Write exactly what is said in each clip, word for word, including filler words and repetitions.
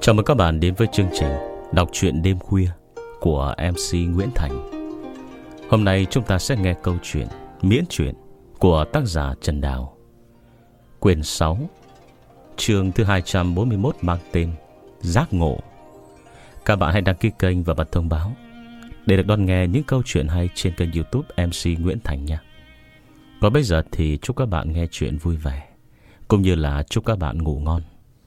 Chào mừng các bạn đến với chương trình đọc truyện đêm khuya của em xê Nguyễn Thành. Hôm nay chúng ta sẽ nghe câu chuyện miễn truyện của tác giả Trần Đào, quyển sáu, chương thứ hai trăm bốn mươi mốt, mang tên Giác Ngộ. Các bạn hãy đăng ký kênh và bật thông báo để được đón nghe những câu chuyện hay trên kênh YouTube em xê Nguyễn Thành nha. Còn bây giờ thì chúc các bạn nghe chuyện vui vẻ, cũng như là chúc các bạn ngủ ngon.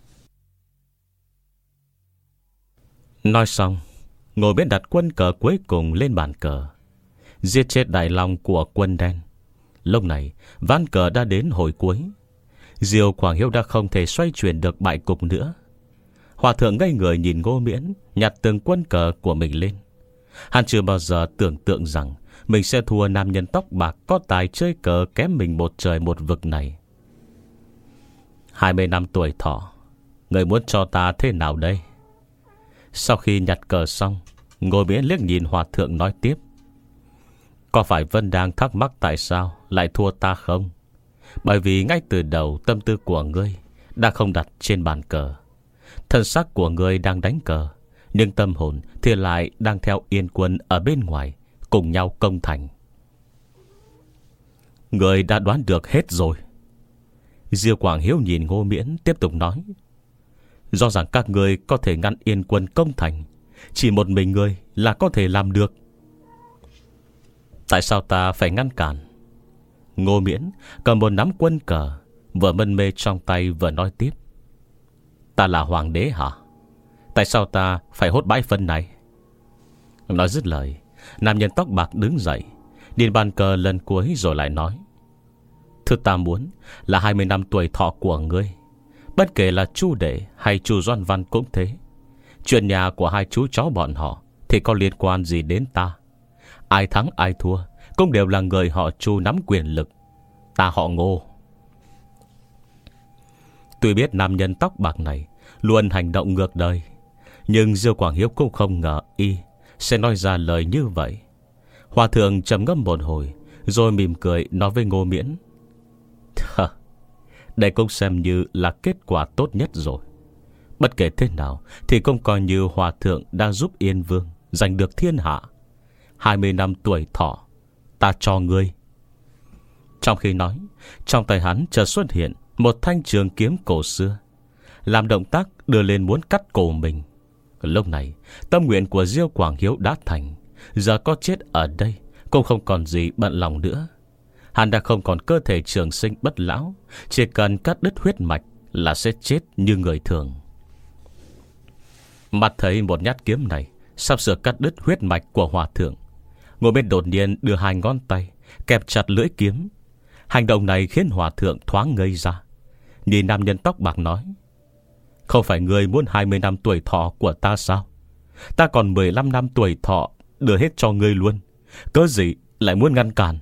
Nói xong, ngồi bên đặt quân cờ cuối cùng lên bàn cờ, giết chết đại long của quân đen. Lúc này ván cờ đã đến hồi cuối. Diêu Quảng Hiếu đã không thể xoay chuyển được bại cục nữa. Hòa thượng ngây người nhìn Ngô Miễn nhặt từng quân cờ của mình lên. Hắn chưa bao giờ tưởng tượng rằng mình sẽ thua nam nhân tóc bạc có tài chơi cờ kém mình một trời một vực này. Hai mươi năm tuổi thọ, người muốn cho ta thế nào đây? Sau khi nhặt cờ xong, Ngô Miễn liếc nhìn Hòa thượng nói tiếp: Có phải Vân đang thắc mắc tại sao lại thua ta không? Bởi vì ngay từ đầu tâm tư của ngươi đã không đặt trên bàn cờ. Thân xác của ngươi đang đánh cờ, nhưng tâm hồn thì lại đang theo Yên Quân ở bên ngoài, cùng nhau công thành. Ngươi đã đoán được hết rồi. Diêu Quảng Hiếu nhìn Ngô Miễn tiếp tục nói: Do rằng các ngươi có thể ngăn Yên Quân công thành, chỉ một mình ngươi là có thể làm được. Tại sao ta phải ngăn cản? Ngô Miễn cầm một nắm quân cờ, vừa mân mê trong tay vừa nói tiếp: Ta là hoàng đế hả? Tại sao ta phải hốt bãi phân này? Nói dứt lời, nam nhân tóc bạc đứng dậy, nhìn bàn cờ lần cuối rồi lại nói: Thứ ta muốn là hai mươi năm tuổi thọ của ngươi. Bất kể là Chu Đệ hay Chu Doan Văn cũng thế. Chuyện nhà của hai chú cháu bọn họ thì có liên quan gì đến ta? Ai thắng ai thua cũng đều là người họ Chu nắm quyền lực. Ta họ Ngô. Tuy biết nam nhân tóc bạc này luôn hành động ngược đời, nhưng Diêu Quảng Hiếu cũng không ngờ y sẽ nói ra lời như vậy. Hòa thượng trầm ngâm một hồi, rồi mỉm cười nói với Ngô Miễn: Đây cũng xem như là kết quả tốt nhất rồi. Bất kể thế nào thì cũng coi như Hòa thượng đang giúp Yên Vương giành được thiên hạ. Hai mươi năm tuổi thọ, ta cho ngươi. Trong khi nói, trong tay hắn chợt xuất hiện một thanh trường kiếm cổ xưa, làm động tác đưa lên muốn cắt cổ mình. Lúc này tâm nguyện của Diêu Quảng Hiếu đã thành. Giờ có chết ở đây cũng không còn gì bận lòng nữa. Hắn đã không còn cơ thể trường sinh bất lão, chỉ cần cắt đứt huyết mạch là sẽ chết như người thường. Mặt thấy một nhát kiếm này sắp sửa cắt đứt huyết mạch của Hòa thượng, Ngô Miễn đột nhiên đưa hai ngón tay kẹp chặt lưỡi kiếm. Hành động này khiến Hòa thượng thoáng ngây ra, nhìn nam nhân tóc bạc nói: Không phải ngươi muốn hai mươi năm tuổi thọ của ta sao? Ta còn mười lăm năm tuổi thọ đưa hết cho ngươi luôn, cớ gì lại muốn ngăn cản?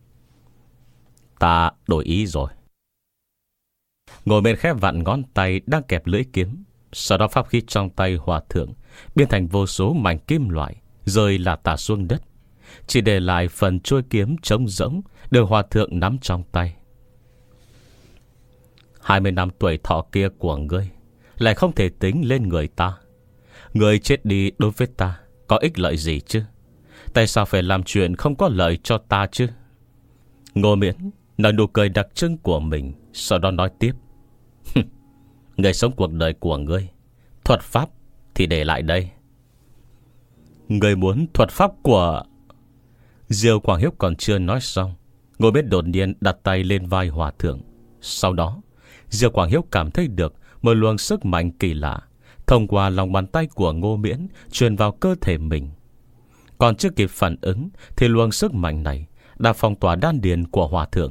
Ta đổi ý rồi. Ngồi bên khép vặn ngón tay đang kẹp lưỡi kiếm. Sau đó pháp khí trong tay Hòa thượng biến thành vô số mảnh kim loại rơi là tả xuống đất, chỉ để lại phần chuôi kiếm trống rỗng được Hòa thượng nắm trong tay. Hai mươi năm tuổi thọ kia của ngươi lại không thể tính lên người ta. Ngươi chết đi đối với ta có ích lợi gì chứ? Tại sao phải làm chuyện không có lợi cho ta chứ? Ngô Miễn nở nụ cười đặc trưng của mình, sau đó nói tiếp: Ngươi sống cuộc đời của ngươi, thuật pháp thì để lại đây. Ngươi muốn thuật pháp của... Diêu Quảng Hiếu còn chưa nói xong, Ngô Miễn đột nhiên đặt tay lên vai Hòa thượng. Sau đó Diêu Quảng Hiếu cảm thấy được một luồng sức mạnh kỳ lạ thông qua lòng bàn tay của Ngô Miễn truyền vào cơ thể mình. Còn chưa kịp phản ứng thì luồng sức mạnh này đã phong tỏa đan điền của Hòa thượng.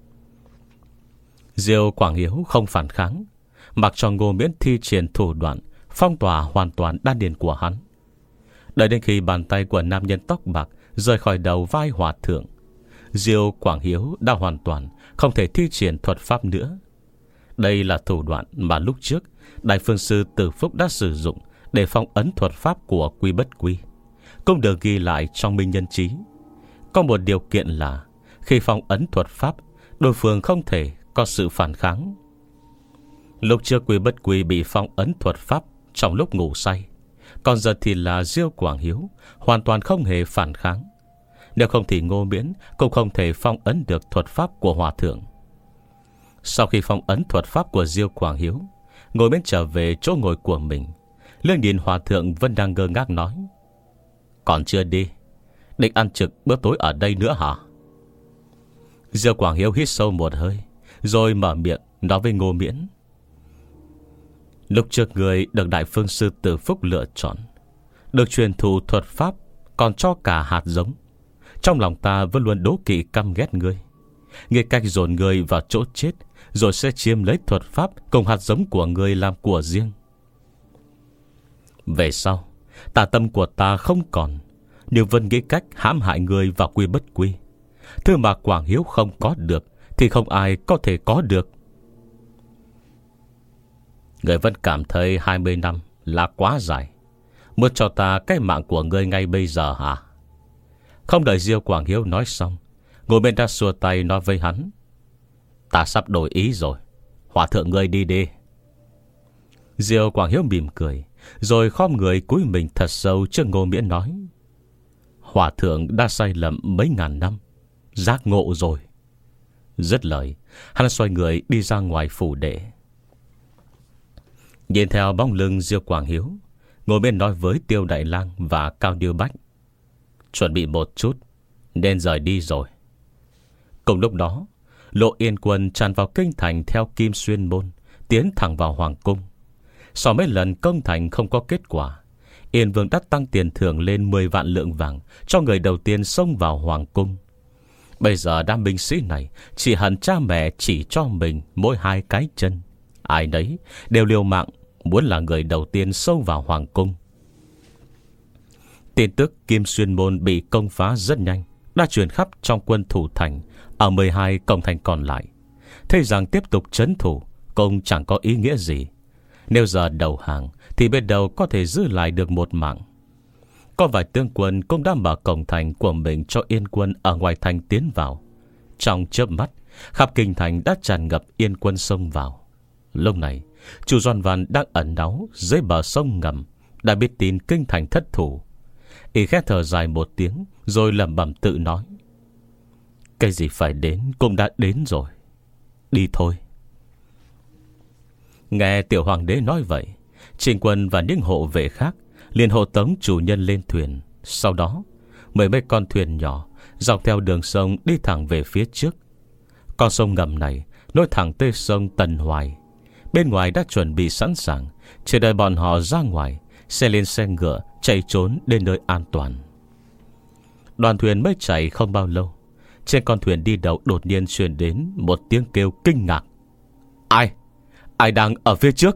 Diêu Quảng Hiếu không phản kháng, mặc cho Ngô Miễn thi triển thủ đoạn phong tỏa hoàn toàn đan điền của hắn. Đợi đến khi bàn tay của nam nhân tóc bạc rời khỏi đầu vai Hòa thượng, Diêu Quảng Hiếu đã hoàn toàn không thể thi triển thuật pháp nữa. Đây là thủ đoạn mà lúc trước Đại Phương Sư Từ Phúc đã sử dụng để phong ấn thuật pháp của Quy Bất Quy, cũng được ghi lại trong Minh Nhân Chí. Có một điều kiện là khi phong ấn thuật pháp, đối phương không thể có sự phản kháng. Lúc trước Quy Bất Quy bị phong ấn thuật pháp trong lúc ngủ say. Còn giờ thì là Diêu Quảng Hiếu hoàn toàn không hề phản kháng. Nếu không thì Ngô Miễn cũng không thể phong ấn được thuật pháp của hòa thượng. Sau khi phong ấn thuật pháp của Diêu Quảng Hiếu, Ngô Miễn trở về chỗ ngồi của mình. Lương nhìn hòa thượng vẫn đang ngơ ngác nói: "Còn chưa đi, định ăn trực bữa tối ở đây nữa hả?" Diêu Quảng Hiếu hít sâu một hơi, rồi mở miệng nói với Ngô Miễn: "Lúc trước người được Đại Phương Sư Tử Phúc lựa chọn, được truyền thụ thuật pháp, còn cho cả hạt giống. Trong lòng ta vẫn luôn đố kỵ căm ghét ngươi. Ngươi cách dồn ngươi vào chỗ chết, rồi sẽ chiếm lấy thuật pháp cùng hạt giống của ngươi làm của riêng. Về sau, tà tâm của ta không còn, nhưng vẫn nghĩ cách hãm hại ngươi vào quy bất quy. Thứ mà Quảng Hiếu không có được thì không ai có thể có được." "Ngươi vẫn cảm thấy hai mươi năm là quá dài, muốn cho ta cái mạng của ngươi ngay bây giờ hả?" Không đợi Diêu Quảng Hiếu nói xong, Ngô Miễn đã xua tay nói với hắn: "Ta sắp đổi ý rồi, hòa thượng ngươi đi đi." Diêu Quảng Hiếu mỉm cười, rồi khom người cúi mình thật sâu trước Ngô Miễn nói: "Hòa thượng đã sai lầm mấy ngàn năm, giác ngộ rồi." Dứt lời, hắn xoay người đi ra ngoài phủ đệ. Nhìn theo bóng lưng Diêu Quảng Hiếu, Ngô Miễn nói với Tiêu Đại Lang và Cao Điêu Bách: "Chuẩn bị một chút, nên rời đi rồi." Cùng lúc đó, Lộ Yên quân tràn vào kinh thành theo Kim Xuyên môn, tiến thẳng vào hoàng cung. Sau mấy lần công thành không có kết quả, Yên Vương đã tăng tiền thưởng lên mười vạn lượng vàng cho người đầu tiên xông vào hoàng cung. Bây giờ đám binh sĩ này chỉ hận cha mẹ chỉ cho mình mỗi hai cái chân. Ai nấy đều liều mạng muốn là người đầu tiên xông vào hoàng cung. Tin tức Kim Xuyên môn bị công phá rất nhanh đã truyền khắp trong quân thủ thành ở mười hai cổng thành còn lại. Thế rằng tiếp tục trấn thủ cũng chẳng có ý nghĩa gì. Nếu giờ đầu hàng thì bên đầu có thể giữ lại được một mạng. Có vài tướng quân cũng đã mở cổng thành của mình cho Yên quân ở ngoài thành tiến vào. Trong chớp mắt, khắp kinh thành đã tràn ngập Yên quân xông vào. Lúc này, Chu Doan Văn đang ẩn náu dưới bờ sông ngầm đã biết tin kinh thành thất thủ. Y khẽ thở dài một tiếng, rồi lẩm bẩm tự nói: "Cái gì phải đến cũng đã đến rồi, đi thôi." Nghe tiểu hoàng đế nói vậy, Trình quân và những hộ vệ khác liền hộ tống chủ nhân lên thuyền. Sau đó, mười mấy con thuyền nhỏ dọc theo đường sông đi thẳng về phía trước. Con sông ngầm này nối thẳng tới sông Tần Hoài. Bên ngoài đã chuẩn bị sẵn sàng, chỉ đợi bọn họ ra ngoài, sẽ lên xe ngựa chạy trốn đến nơi an toàn. Đoàn thuyền mới chạy không bao lâu, trên con thuyền đi đầu đột nhiên truyền đến một tiếng kêu kinh ngạc: "Ai? Ai đang ở phía trước?"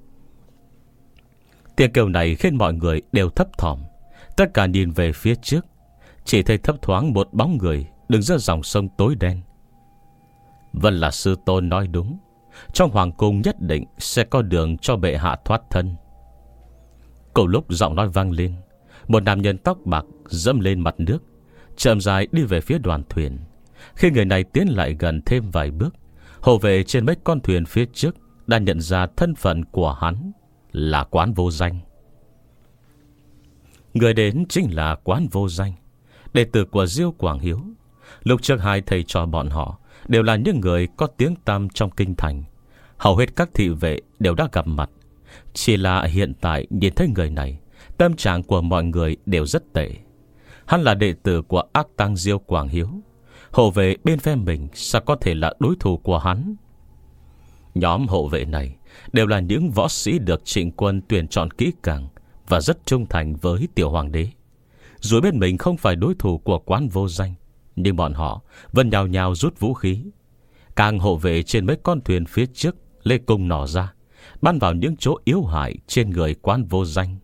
Tiếng kêu này khiến mọi người đều thấp thỏm. Tất cả nhìn về phía trước, chỉ thấy thấp thoáng một bóng người đứng giữa dòng sông tối đen. Vân là sư tôn nói đúng, trong hoàng cung nhất định sẽ có đường cho bệ hạ thoát thân. Cùng lúc giọng nói vang lên, một nam nhân tóc bạc dẫm lên mặt nước, chậm rãi đi về phía đoàn thuyền. Khi người này tiến lại gần thêm vài bước, hộ vệ trên mấy con thuyền phía trước đã nhận ra thân phận của hắn là Quán Vô Danh. Người đến chính là Quán Vô Danh, đệ tử của Diêu Quảng Hiếu. Lúc trước hai thầy trò bọn họ đều là những người có tiếng tăm trong kinh thành. Hầu hết các thị vệ đều đã gặp mặt. Chỉ là hiện tại nhìn thấy người này, tâm trạng của mọi người đều rất tệ. Hắn là đệ tử của ác tăng Diêu Quảng Hiếu, hộ vệ bên phe mình sao có thể là đối thủ của hắn. Nhóm hộ vệ này đều là những võ sĩ được Trịnh quân tuyển chọn kỹ càng và rất trung thành với tiểu hoàng đế. Dù bên mình không phải đối thủ của Quán Vô Danh, nhưng bọn họ vẫn nhào nhào rút vũ khí. Càng hộ vệ trên mấy con thuyền phía trước lê cung nỏ ra, bắn vào những chỗ yếu hại trên người Quán Vô Danh.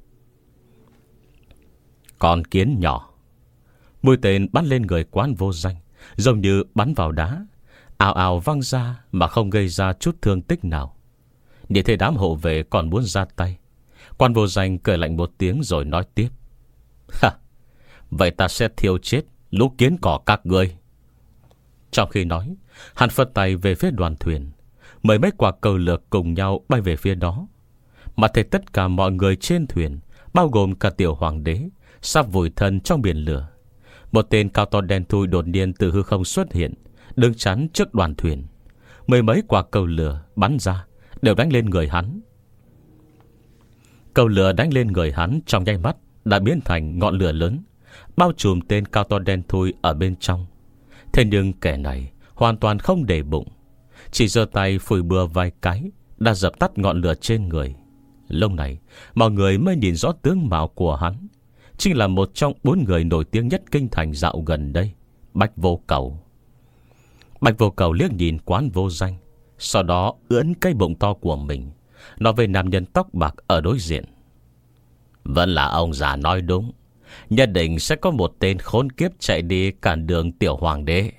Con kiến nhỏ. Mũi tên bắn lên người Quán Vô Danh giống như bắn vào đá, ào ào văng ra mà không gây ra chút thương tích nào. Nhìn thấy đám hộ vệ còn muốn ra tay, Quán Vô Danh cười lạnh một tiếng rồi nói tiếp: "Ha, vậy ta sẽ thiêu chết lũ kiến cỏ các ngươi." Trong khi nói, hắn phất tay về phía đoàn thuyền. Mười mấy quả cầu lược cùng nhau bay về phía đó. mà thấy tất cả mọi người trên thuyền, bao gồm cả tiểu hoàng đế, sắp vùi thân trong biển lửa. Một tên cao to đen thui đột nhiên từ hư không xuất hiện, đứng chắn trước đoàn thuyền. Mười mấy quả cầu lửa bắn ra, đều đánh lên người hắn. Cầu lửa đánh lên người hắn trong nháy mắt đã biến thành ngọn lửa lớn, bao trùm tên cao to đen thui ở bên trong. Thế nhưng kẻ này hoàn toàn không để bụng, chỉ giơ tay phủi bừa vài cái đã dập tắt ngọn lửa trên người. Lúc này mọi người mới nhìn rõ tướng mạo của hắn, chính là một trong bốn người nổi tiếng nhất kinh thành dạo gần đây, Bạch Vô Cầu. Bạch Vô Cầu liếc nhìn Quán Vô Danh, sau đó ưỡn cái bụng to của mình, nói với nam nhân tóc bạc ở đối diện: "Vẫn là ông già nói đúng, nhất định sẽ có một tên khốn kiếp chạy đi cản đường tiểu hoàng đế."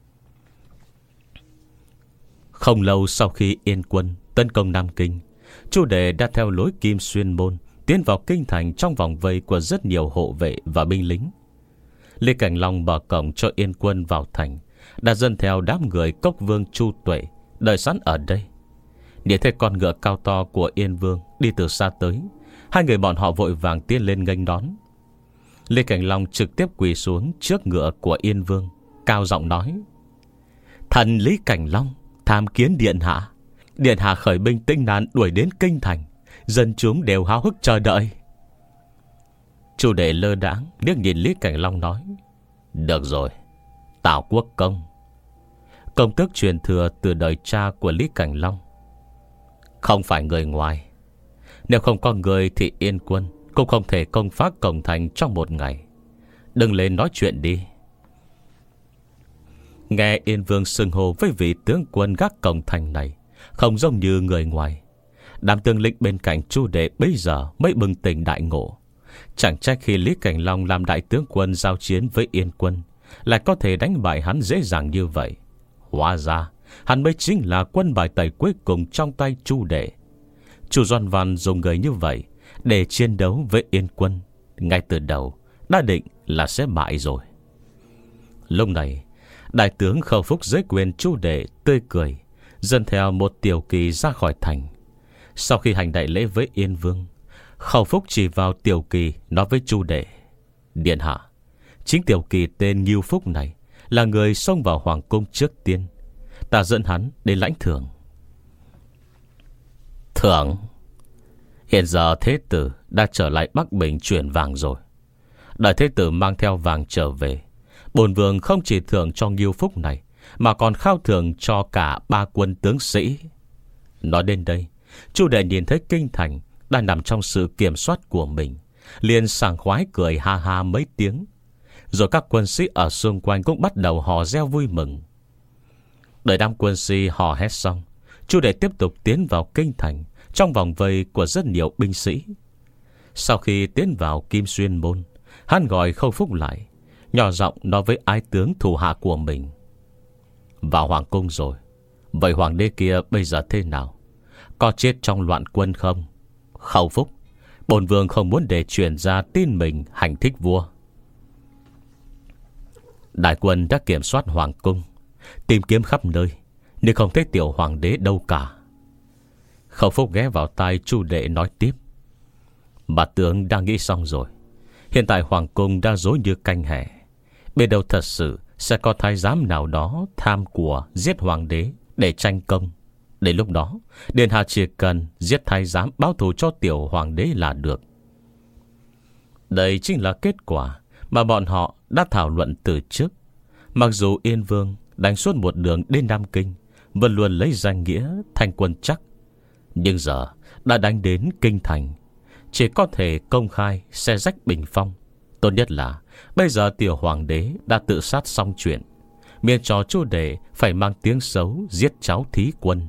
Không lâu sau khi Yên quân tấn công Nam Kinh, Chu Đệ đã theo lối Kim Xuyên Môn tiến vào kinh thành trong vòng vây của rất nhiều hộ vệ và binh lính. Lê Cảnh Long mở cổng cho Yên quân vào thành, đã dần theo đám người Cốc Vương Chu Tuệ đợi sẵn ở đây. Nhìn thấy con ngựa cao to của Yên Vương đi từ xa tới, hai người bọn họ vội vàng tiến lên nghênh đón. Lê Cảnh Long trực tiếp quỳ xuống trước ngựa của Yên Vương, cao giọng nói: "Thần Lý Cảnh Long tham kiến điện hạ. Điện hạ khởi binh tinh nạn đuổi đến kinh thành, dân chúng đều háo hức chờ đợi." Chu Đệ lơ đãng liếc nhìn Lý Cảnh Long nói: "Được rồi, Tào Quốc Công." Công tước truyền thừa từ đời cha của Lý Cảnh Long, không phải người ngoài. Nếu không có người thì Yên quân cũng không thể công phá cổng thành trong một ngày. Đừng lên nói chuyện đi. Nghe Yên Vương xưng hô với vị tướng quân gác cổng thành này không giống như người ngoài, đám tướng lĩnh bên cạnh Chu Đệ bây giờ mới bừng tỉnh đại ngộ. Chẳng trách khi Lý Cảnh Long làm đại tướng quân giao chiến với Yên quân lại có thể đánh bại hắn dễ dàng như vậy. Hóa ra hắn mới chính là quân bài tẩy cuối cùng trong tay Chu Đệ. Chu Doan Văn dùng người như vậy để chiến đấu với Yên quân, ngay từ đầu đã định là sẽ bại rồi. Lúc này đại tướng Khâu Phúc dưới quyền Chu Đệ tươi cười dần theo một tiểu kỳ ra khỏi thành. Sau khi hành đại lễ với Yên Vương, Khâu Phúc chỉ vào tiểu kỳ nói với Chu Đệ: "Điện hạ, chính tiểu kỳ tên Nghiêu Phúc này là người xông vào hoàng cung trước tiên. Ta dẫn hắn đến lãnh thưởng." "Thưởng?" Hiện giờ thế tử đã trở lại Bắc Bình chuyển vàng rồi. Đợi thế tử mang theo vàng trở về, bổn vương không chỉ thưởng cho Nghiêu Phúc này, mà còn khao thưởng cho cả ba quân tướng sĩ. Nói đến đây, Chu Đệ nhìn thấy kinh thành đang nằm trong sự kiểm soát của mình, liền sảng khoái cười ha ha mấy tiếng. Rồi các quân sĩ ở xung quanh cũng bắt đầu hò reo vui mừng. Đợi đám quân sĩ hò hét xong, Chu Đệ tiếp tục tiến vào kinh thành trong vòng vây của rất nhiều binh sĩ. Sau khi tiến vào Kim Xuyên Môn, hắn gọi Khâu Phúc lại, nhỏ giọng nói với ái tướng thủ hạ của mình: "Vào hoàng cung rồi, vậy hoàng đế kia bây giờ thế nào? Có chết trong loạn quân không?" "Khâu Phúc, bổn vương không muốn để truyền ra tin mình hành thích vua." Đại quân đã kiểm soát hoàng cung, tìm kiếm khắp nơi, nhưng không thấy tiểu hoàng đế đâu cả. Khâu Phúc ghé vào tai Chu Đệ nói tiếp: "Bà tướng đang nghĩ xong rồi. Hiện tại hoàng cung đang rối như canh hẻ. Bên đâu thật sự sẽ có thái giám nào đó tham của giết hoàng đế để tranh công. Đến lúc đó, điện hạ chỉ cần giết thái giám báo thù cho tiểu hoàng đế là được." Đây chính là kết quả mà bọn họ đã thảo luận từ trước. Mặc dù Yên Vương đánh suốt một đường đến Nam Kinh, vẫn luôn lấy danh nghĩa thành quân chắc, nhưng giờ đã đánh đến kinh thành, chỉ có thể công khai xé rách bình phong. Tốt nhất là bây giờ tiểu hoàng đế đã tự sát xong chuyện, miễn cho Chu Đệ phải mang tiếng xấu giết cháu thí quân.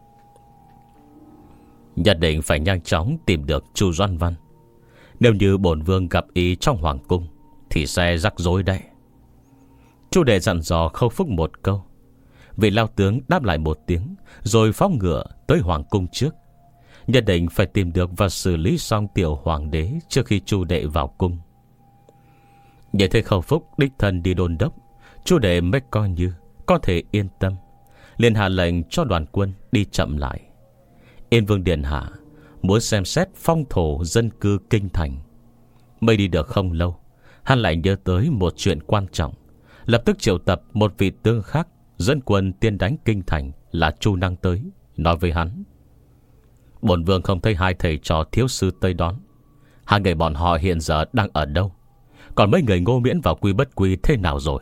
Nhất định phải nhanh chóng tìm được Chu Doan Văn. Nếu như bổn vương gặp ý trong hoàng cung thì sẽ rắc rối đấy. Chu Đệ dặn dò Khâu Phúc một câu. Vị lao tướng đáp lại một tiếng, rồi phóng ngựa tới hoàng cung trước. Nhất định phải tìm được và xử lý xong tiểu hoàng đế trước khi Chu Đệ vào cung. Nhìn thấy Khâu Phúc đích thân đi đôn đốc, Chu Đệ mới coi như có thể yên tâm, liền hạ lệnh cho đoàn quân đi chậm lại. Yên Vương điện hạ, muốn xem xét phong thổ dân cư kinh thành. Mới đi được không lâu, hắn lại nhớ tới một chuyện quan trọng, lập tức triệu tập một vị tướng khác dẫn quân tiên đánh kinh thành là Chu Năng tới, nói với hắn: bổn vương không thấy hai thầy trò thiếu sư tới đón. Hai người bọn họ hiện giờ đang ở đâu? Còn mấy người Ngô Miễn vào quy bất quy thế nào rồi?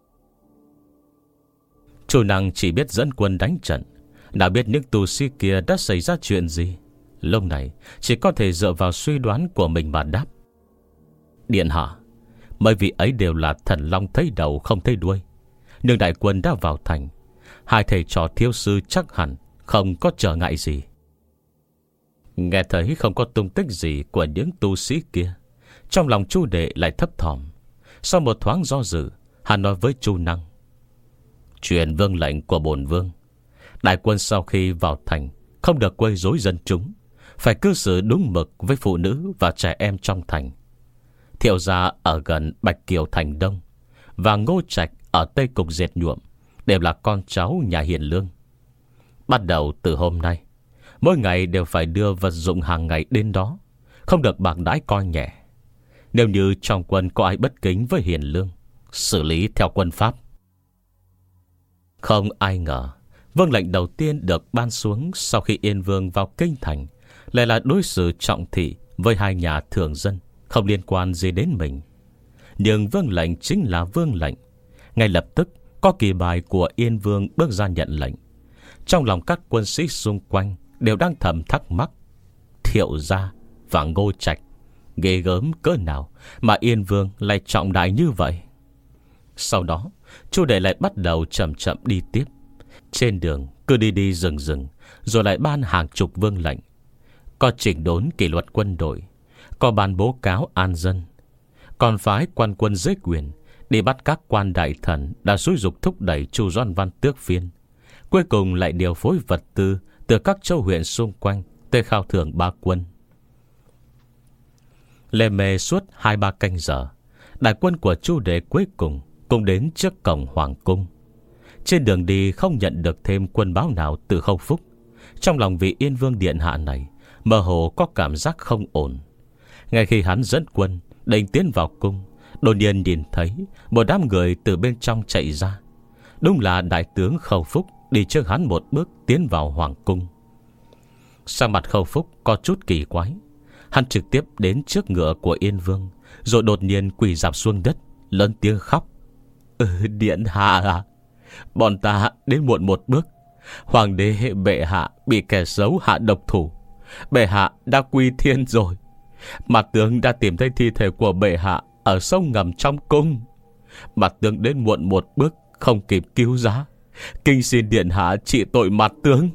Chu Năng chỉ biết dẫn quân đánh trận, nào biết những tu sĩ kia đã xảy ra chuyện gì. Lúc này chỉ có thể dựa vào suy đoán của mình mà đáp: điện hạ, mấy vị ấy đều là thần long thấy đầu không thấy đuôi. Nhưng đại quân đã vào thành, hai thầy trò thiếu sư chắc hẳn không có trở ngại gì. Nghe thấy không có tung tích gì của những tu sĩ kia, trong lòng Chu Đệ lại thấp thỏm. Sau một thoáng do dự, hắn nói với Chu Năng: truyền vương lệnh của bổn vương, đại quân sau khi vào thành không được quấy rối dân chúng, phải cư xử đúng mực với phụ nữ và trẻ em trong thành. Thiệu gia ở gần Bạch Kiều thành Đông và Ngô Trạch ở Tây Cục Dệt Nhuộm đều là con cháu nhà Hiền Lương. Bắt đầu từ hôm nay, mỗi ngày đều phải đưa vật dụng hàng ngày đến đó, không được bạc đãi coi nhẹ. Nếu như trong quân có ai bất kính với Hiền Lương, xử lý theo quân pháp. Không ai ngờ vâng lệnh đầu tiên được ban xuống sau khi Yên Vương vào kinh thành lại là đối xử trọng thị với hai nhà thường dân không liên quan gì đến mình. Nhưng vương lệnh chính là vương lệnh. Ngay lập tức có kỳ bài của Yên Vương bước ra nhận lệnh. Trong lòng các quân sĩ xung quanh đều đang thầm thắc mắc: Thiệu gia và Ngô Trạch ghê gớm cỡ nào mà Yên Vương lại trọng đại như vậy? Sau đó Chu Đệ lại bắt đầu chậm chậm đi tiếp. Trên đường cứ đi đi dừng dừng, rồi lại ban hàng chục vương lệnh. Có chỉnh đốn kỷ luật quân đội, có ban bố cáo an dân, còn phái quan quân dưới quyền đi bắt các quan đại thần đã xúi dục thúc đẩy Chu Doan Văn tước phiên. Cuối cùng lại điều phối vật tư từ các châu huyện xung quanh tới khao thưởng ba quân. Lê mê suốt hai ba canh giờ, đại quân của Chu Đệ cuối cùng cũng đến trước cổng hoàng cung. Trên đường đi không nhận được thêm quân báo nào từ Khâu Phúc. Trong lòng vị Yên Vương điện hạ này mơ hồ có cảm giác không ổn. Ngay khi hắn dẫn quân định tiến vào cung, đột nhiên nhìn thấy một đám người từ bên trong chạy ra. Đúng là đại tướng Khâu Phúc đi trước hắn một bước tiến vào hoàng cung. Sang mặt Khâu Phúc có chút kỳ quái. Hắn trực tiếp đến trước ngựa của Yên Vương, rồi đột nhiên quỳ rạp xuống đất, lớn tiếng khóc: Ừ, điện hạ à, bọn ta đến muộn một bước. Hoàng đế bệ hạ bị kẻ xấu hạ độc thủ. Bệ hạ đã quy thiên rồi. Mặt tướng đã tìm thấy thi thể của bệ hạ ở sông ngầm trong cung. Mặt tướng đến muộn một bước, không kịp cứu giá. Kinh xin điện hạ trị tội mặt tướng.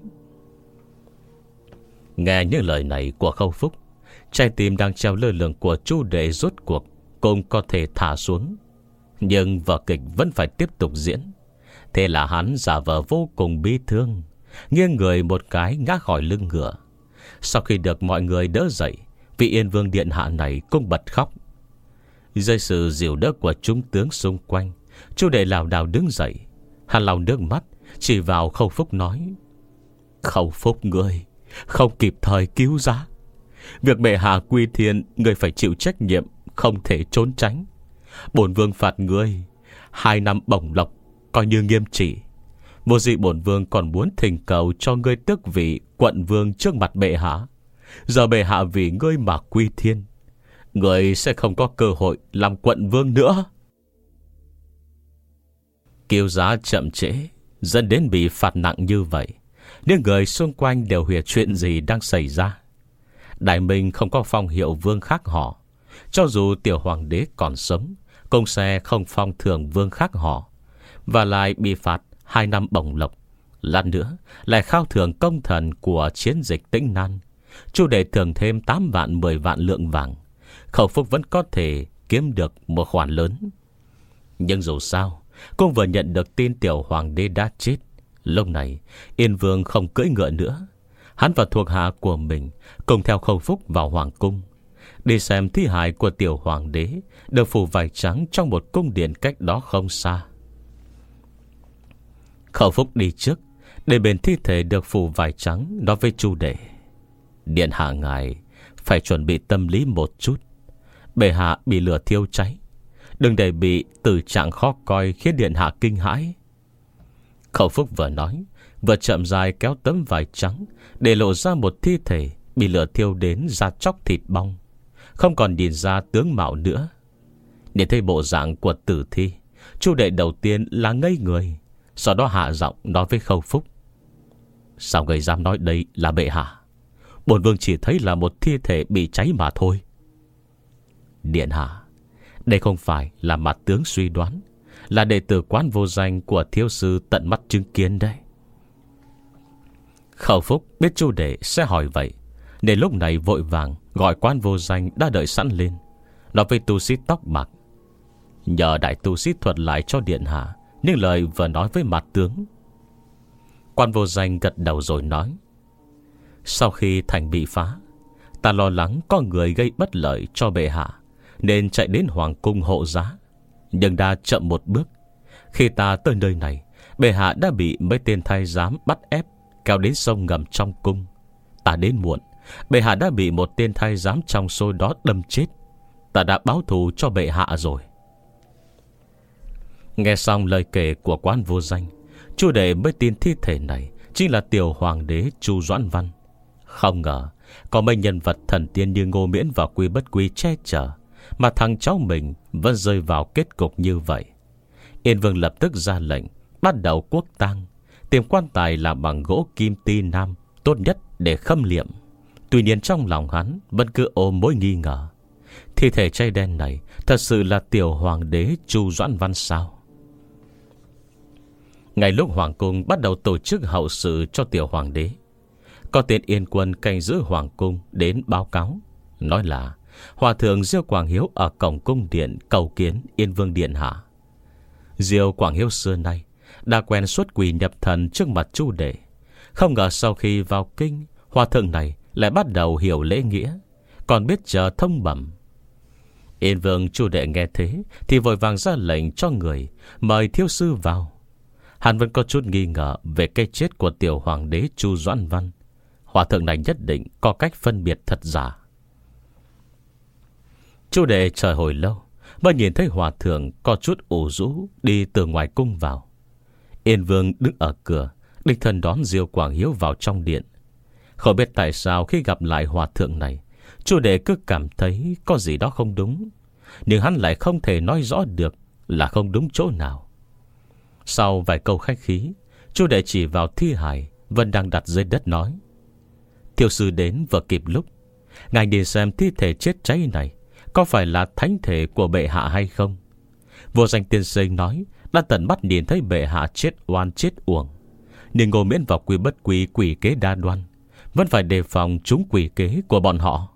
Nghe những lời này của Khâu Phúc, trái tim đang treo lơ lửng của Chu Đệ rốt cuộc cũng có thể thả xuống. Nhưng vở kịch vẫn phải tiếp tục diễn. Thế là hắn giả vờ vô cùng bi thương, nghiêng người một cái ngã khỏi lưng ngựa. Sau khi được mọi người đỡ dậy, vị Yên Vương điện hạ này cũng bật khóc. Dưới sự dìu đỡ của chúng tướng xung quanh, Chu Đệ lảo đảo đứng dậy. Hắn lau nước mắt, chỉ vào Khâu Phúc nói: Khâu Phúc ngươi không kịp thời cứu giá. Việc bệ hạ quy thiên, ngươi phải chịu trách nhiệm, không thể trốn tránh. Bổn vương phạt ngươi hai năm bổng lộc, coi như nghiêm trị. Vô dị bổn vương còn muốn thỉnh cầu cho ngươi tước vị quận vương trước mặt bệ hạ. Giờ bệ hạ vì ngươi mà quy thiên, ngươi sẽ không có cơ hội làm quận vương nữa. Cứu giá chậm trễ dẫn đến bị phạt nặng như vậy. Những người xung quanh đều hiểu chuyện gì đang xảy ra. Đại Minh không có phong hiệu vương khác họ. Cho dù tiểu hoàng đế còn sống, cũng sẽ không phong thường vương khác họ. Và lại bị phạt hai năm bổng lộc. Lát nữa lại khao thưởng công thần của chiến dịch Tĩnh Nan. Chu Đệ thưởng thêm tám vạn mười vạn lượng vàng. Khẩu Phúc vẫn có thể kiếm được một khoản lớn. Nhưng dù sao cũng vừa nhận được tin tiểu hoàng đế đã chết. Lúc này Yên Vương không cưỡi ngựa nữa. Hắn và thuộc hạ của mình cùng theo Khâu Phúc vào hoàng cung, đi xem thi hài của tiểu hoàng đế được phủ vải trắng trong một cung điện cách đó không xa. Khâu Phúc đi trước, để bên thi thể được phủ vải trắng nói với Chu Đệ: Điện hạ ngài phải chuẩn bị tâm lý một chút. Bệ hạ bị lửa thiêu cháy, đừng để bị tử trạng khó coi khiến điện hạ kinh hãi. Khẩu Phúc vừa nói, vừa chậm dài kéo tấm vải trắng, để lộ ra một thi thể bị lửa thiêu đến da chóc thịt bong, không còn nhìn ra tướng mạo nữa. Nhìn thấy bộ dạng của tử thi, Chu đệ đầu tiên là ngây người, sau đó hạ giọng nói với Khẩu Phúc: Sao người dám nói đây là bệ hạ? Bổn vương chỉ thấy là một thi thể bị cháy mà thôi. Điện hạ, đây không phải là mặt tướng suy đoán, là đệ tử Quán Vô Danh của thiếu sư tận mắt chứng kiến đấy. Khẩu Phúc biết Chu đệ sẽ hỏi vậy, nên lúc này vội vàng gọi Quán Vô Danh đã đợi sẵn lên, nói với tu sĩ tóc bạc: Nhờ đại tu sĩ thuật lại cho điện hạ những lời vừa nói với mặt tướng. Quan Vô Danh gật đầu rồi nói: Sau khi thành bị phá, ta lo lắng có người gây bất lợi cho bệ hạ, nên chạy đến hoàng cung hộ giá. Nhưng đã chậm một bước. Khi ta tới nơi này, bệ hạ đã bị mấy tên thái giám bắt ép kéo đến sông ngầm trong cung. Ta đến muộn, bệ hạ đã bị một tên thái giám trong số đó đâm chết. Ta đã báo thù cho bệ hạ rồi. Nghe xong lời kể của Quán Vô Danh, Chu đệ mới tin thi thể này chính là tiểu hoàng đế Chu Doãn Văn. Không ngờ có mấy nhân vật thần tiên như Ngô Miễn và Quy Bất Quy che chở, mà thằng cháu mình vẫn rơi vào kết cục như vậy. Yên Vương lập tức ra lệnh bắt đầu quốc tang, tìm quan tài làm bằng gỗ kim ti nam tốt nhất để khâm liệm. Tuy nhiên trong lòng hắn vẫn cứ ôm mối nghi ngờ, thi thể cháy đen này thật sự là tiểu hoàng đế Chu Doãn Văn sao? Ngay lúc hoàng cung bắt đầu tổ chức hậu sự cho tiểu hoàng đế, có tên yên quân canh giữ hoàng cung đến báo cáo, nói là hòa thượng Diêu Quảng Hiếu ở cổng cung điện cầu kiến Yên Vương điện hạ. Diêu Quảng Hiếu xưa nay đã quen xuất quỳ nhập thần trước mặt Chu đệ, không ngờ sau khi vào kinh, hòa thượng này lại bắt đầu hiểu lễ nghĩa, còn biết chờ thông bẩm. Yên Vương Chu đệ nghe thế thì vội vàng ra lệnh cho người mời thiếu sư vào. Hắn vẫn có chút nghi ngờ về cái chết của tiểu hoàng đế Chu Doãn Văn. Hòa thượng này nhất định có cách phân biệt thật giả. Chu đệ chờ hồi lâu mới nhìn thấy hòa thượng có chút ủ rũ đi từ ngoài cung vào. Yên Vương đứng ở cửa, đích thân đón Diêu Quảng Hiếu vào trong điện. Không biết tại sao khi gặp lại hòa thượng này, Chu đệ cứ cảm thấy có gì đó không đúng, nhưng hắn lại không thể nói rõ được là không đúng chỗ nào. Sau vài câu khách khí, Chu đệ chỉ vào thi hài vẫn đang đặt dưới đất nói: Thiếu sư đến vừa kịp lúc. Ngài nhìn xem thi thể chết cháy này có phải là thánh thể của bệ hạ hay không? Vô Danh tiên sinh nói đã tận mắt nhìn thấy bệ hạ chết oan chết uổng, nhưng Ngô Miễn và Quy Bất Quy quỷ kế đa đoan, vẫn phải đề phòng chúng quỷ kế của bọn họ.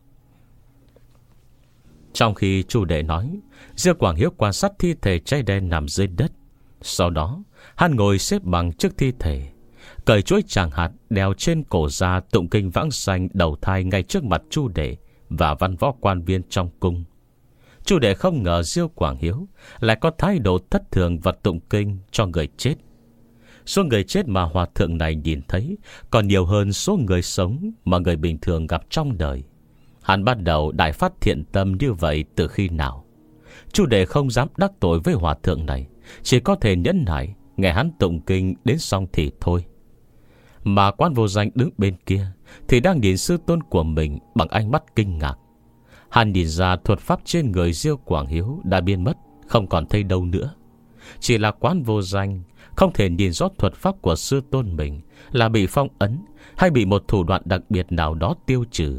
Trong khi Chu đệ nói, Diêu Quảng Hiếu quan sát thi thể cháy đen nằm dưới đất. Sau đó hắn ngồi xếp bằng trước thi thể, cởi chuỗi tràng hạt đeo trên cổ ra, tụng kinh vãng sanh đầu thai ngay trước mặt Chu đệ và văn võ quan viên trong cung. Chu đệ không ngờ Diêu Quảng Hiếu lại có thái độ thất thường và tụng kinh cho người chết. Số người chết mà hòa thượng này nhìn thấy còn nhiều hơn số người sống mà người bình thường gặp trong đời. Hắn bắt đầu đại phát thiện tâm như vậy từ khi nào? Chu đệ không dám đắc tội với hòa thượng này, chỉ có thể nhẫn nại nghe hắn tụng kinh đến xong thì thôi. Mà Quan Vô Danh đứng bên kia thì đang nhìn sư tôn của mình bằng ánh mắt kinh ngạc. Hắn nhìn ra thuật pháp trên người Diêu Quảng Hiếu đã biến mất, không còn thấy đâu nữa. Chỉ là Quan Vô Danh không thể nhìn rõ thuật pháp của sư tôn mình là bị phong ấn hay bị một thủ đoạn đặc biệt nào đó tiêu trừ.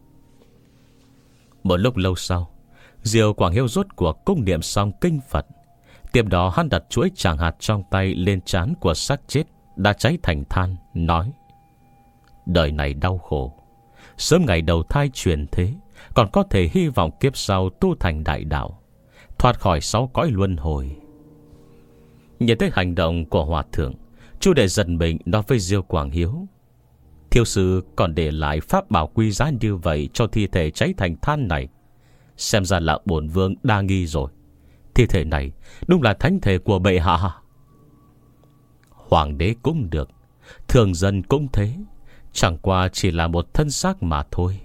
Một lúc lâu sau, Diêu Quảng Hiếu rốt cuộc cung niệm xong kinh Phật. Tiếp đó hắn đặt chuỗi tràng hạt trong tay lên trán của xác chết đã cháy thành than, nói: Đời này đau khổ, sớm ngày đầu thai chuyển thế, còn có thể hy vọng kiếp sau tu thành đại đạo, thoát khỏi sáu cõi luân hồi. Nhìn thấy hành động của hòa thượng, Chu đệ giận mình nói với Diêu Quảng Hiếu: Thiếu sư còn để lại pháp bảo quý giá như vậy cho thi thể cháy thành than này, xem ra là bổn vương đa nghi rồi. Thi thể này đúng là thánh thể của bệ hạ. Hoàng đế cũng được, thường dân cũng thế, chẳng qua chỉ là một thân xác mà thôi.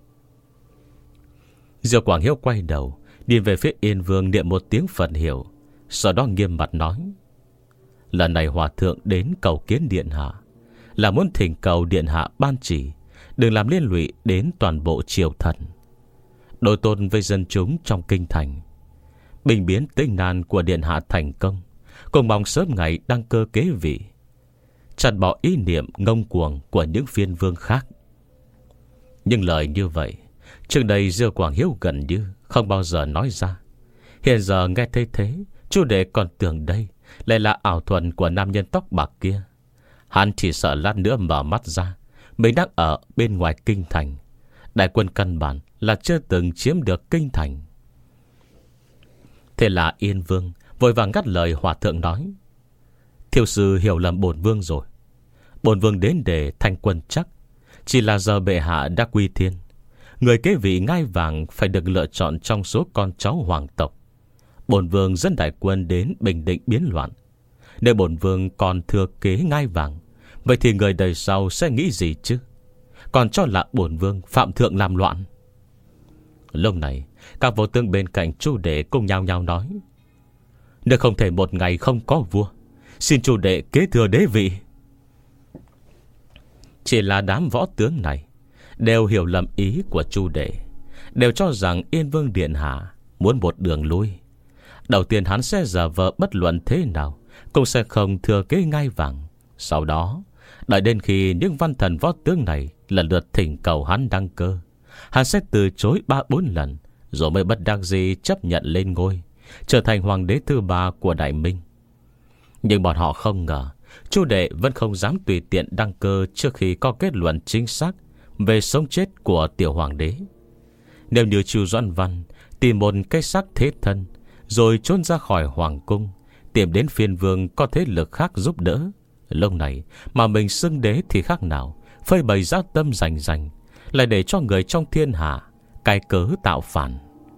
Diêu Quảng Hiếu quay đầu, đi về phía Yên Vương niệm một tiếng Phật hiệu, sau đó nghiêm mặt nói: lần này hòa thượng đến cầu kiến điện hạ, là muốn thỉnh cầu điện hạ ban chỉ đừng làm liên lụy đến toàn bộ triều thần, đối tôn với dân chúng trong kinh thành, bình biến tinh nan của điện hạ thành công, cùng mong sớm ngày đăng cơ kế vị, chặt bỏ ý niệm ngông cuồng của những phiên vương khác. Nhưng lời như vậy trước đây Diêu Quảng Hiếu gần như không bao giờ nói ra. Hiện giờ nghe thấy thế, Chu đệ còn tưởng đây lại là ảo thuật của nam nhân tóc bạc kia. Hắn chỉ sợ lát nữa mở mắt ra, mình đang ở bên ngoài kinh thành, đại quân căn bản là chưa từng chiếm được kinh thành. Thế là Yên Vương vội vàng ngắt lời hòa thượng nói: thiếu sư hiểu lầm bổn vương rồi. Bổn vương đến để thành quân chắc, chỉ là giờ bệ hạ đã quy thiên, người kế vị ngai vàng phải được lựa chọn trong số con cháu hoàng tộc. Bổn vương dẫn đại quân đến bình định biến loạn. Nếu bổn vương còn thừa kế ngai vàng, vậy thì người đời sau sẽ nghĩ gì chứ? Còn cho là bổn vương phạm thượng làm loạn. Lúc này các vô tướng bên cạnh Chu đệ cùng nhau nhau nói: nếu không thể một ngày không có vua, xin Chu đệ kế thừa đế vị. Chỉ là đám võ tướng này đều hiểu lầm ý của Chu đệ, đều cho rằng Yên Vương điện hạ muốn một đường lui. Đầu tiên hắn sẽ giả vờ bất luận thế nào cũng sẽ không thừa kế ngai vàng. Sau đó đợi đến khi những văn thần võ tướng này lần lượt thỉnh cầu hắn đăng cơ, hắn sẽ từ chối ba bốn lần, rồi mới bất đắc dĩ chấp nhận lên ngôi, trở thành hoàng đế thứ ba của Đại Minh. Nhưng bọn họ không ngờ Chu đệ vẫn không dám tùy tiện đăng cơ trước khi có kết luận chính xác về sống chết của tiểu hoàng đế. Nếu như Chu Doãn Văn tìm một cái xác thế thân, rồi trốn ra khỏi hoàng cung, tìm đến phiên vương có thế lực khác giúp đỡ, lúc này mà mình xưng đế thì khác nào phơi bày dã tâm rành rành, lại để cho người trong thiên hạ cai cớ tạo phản.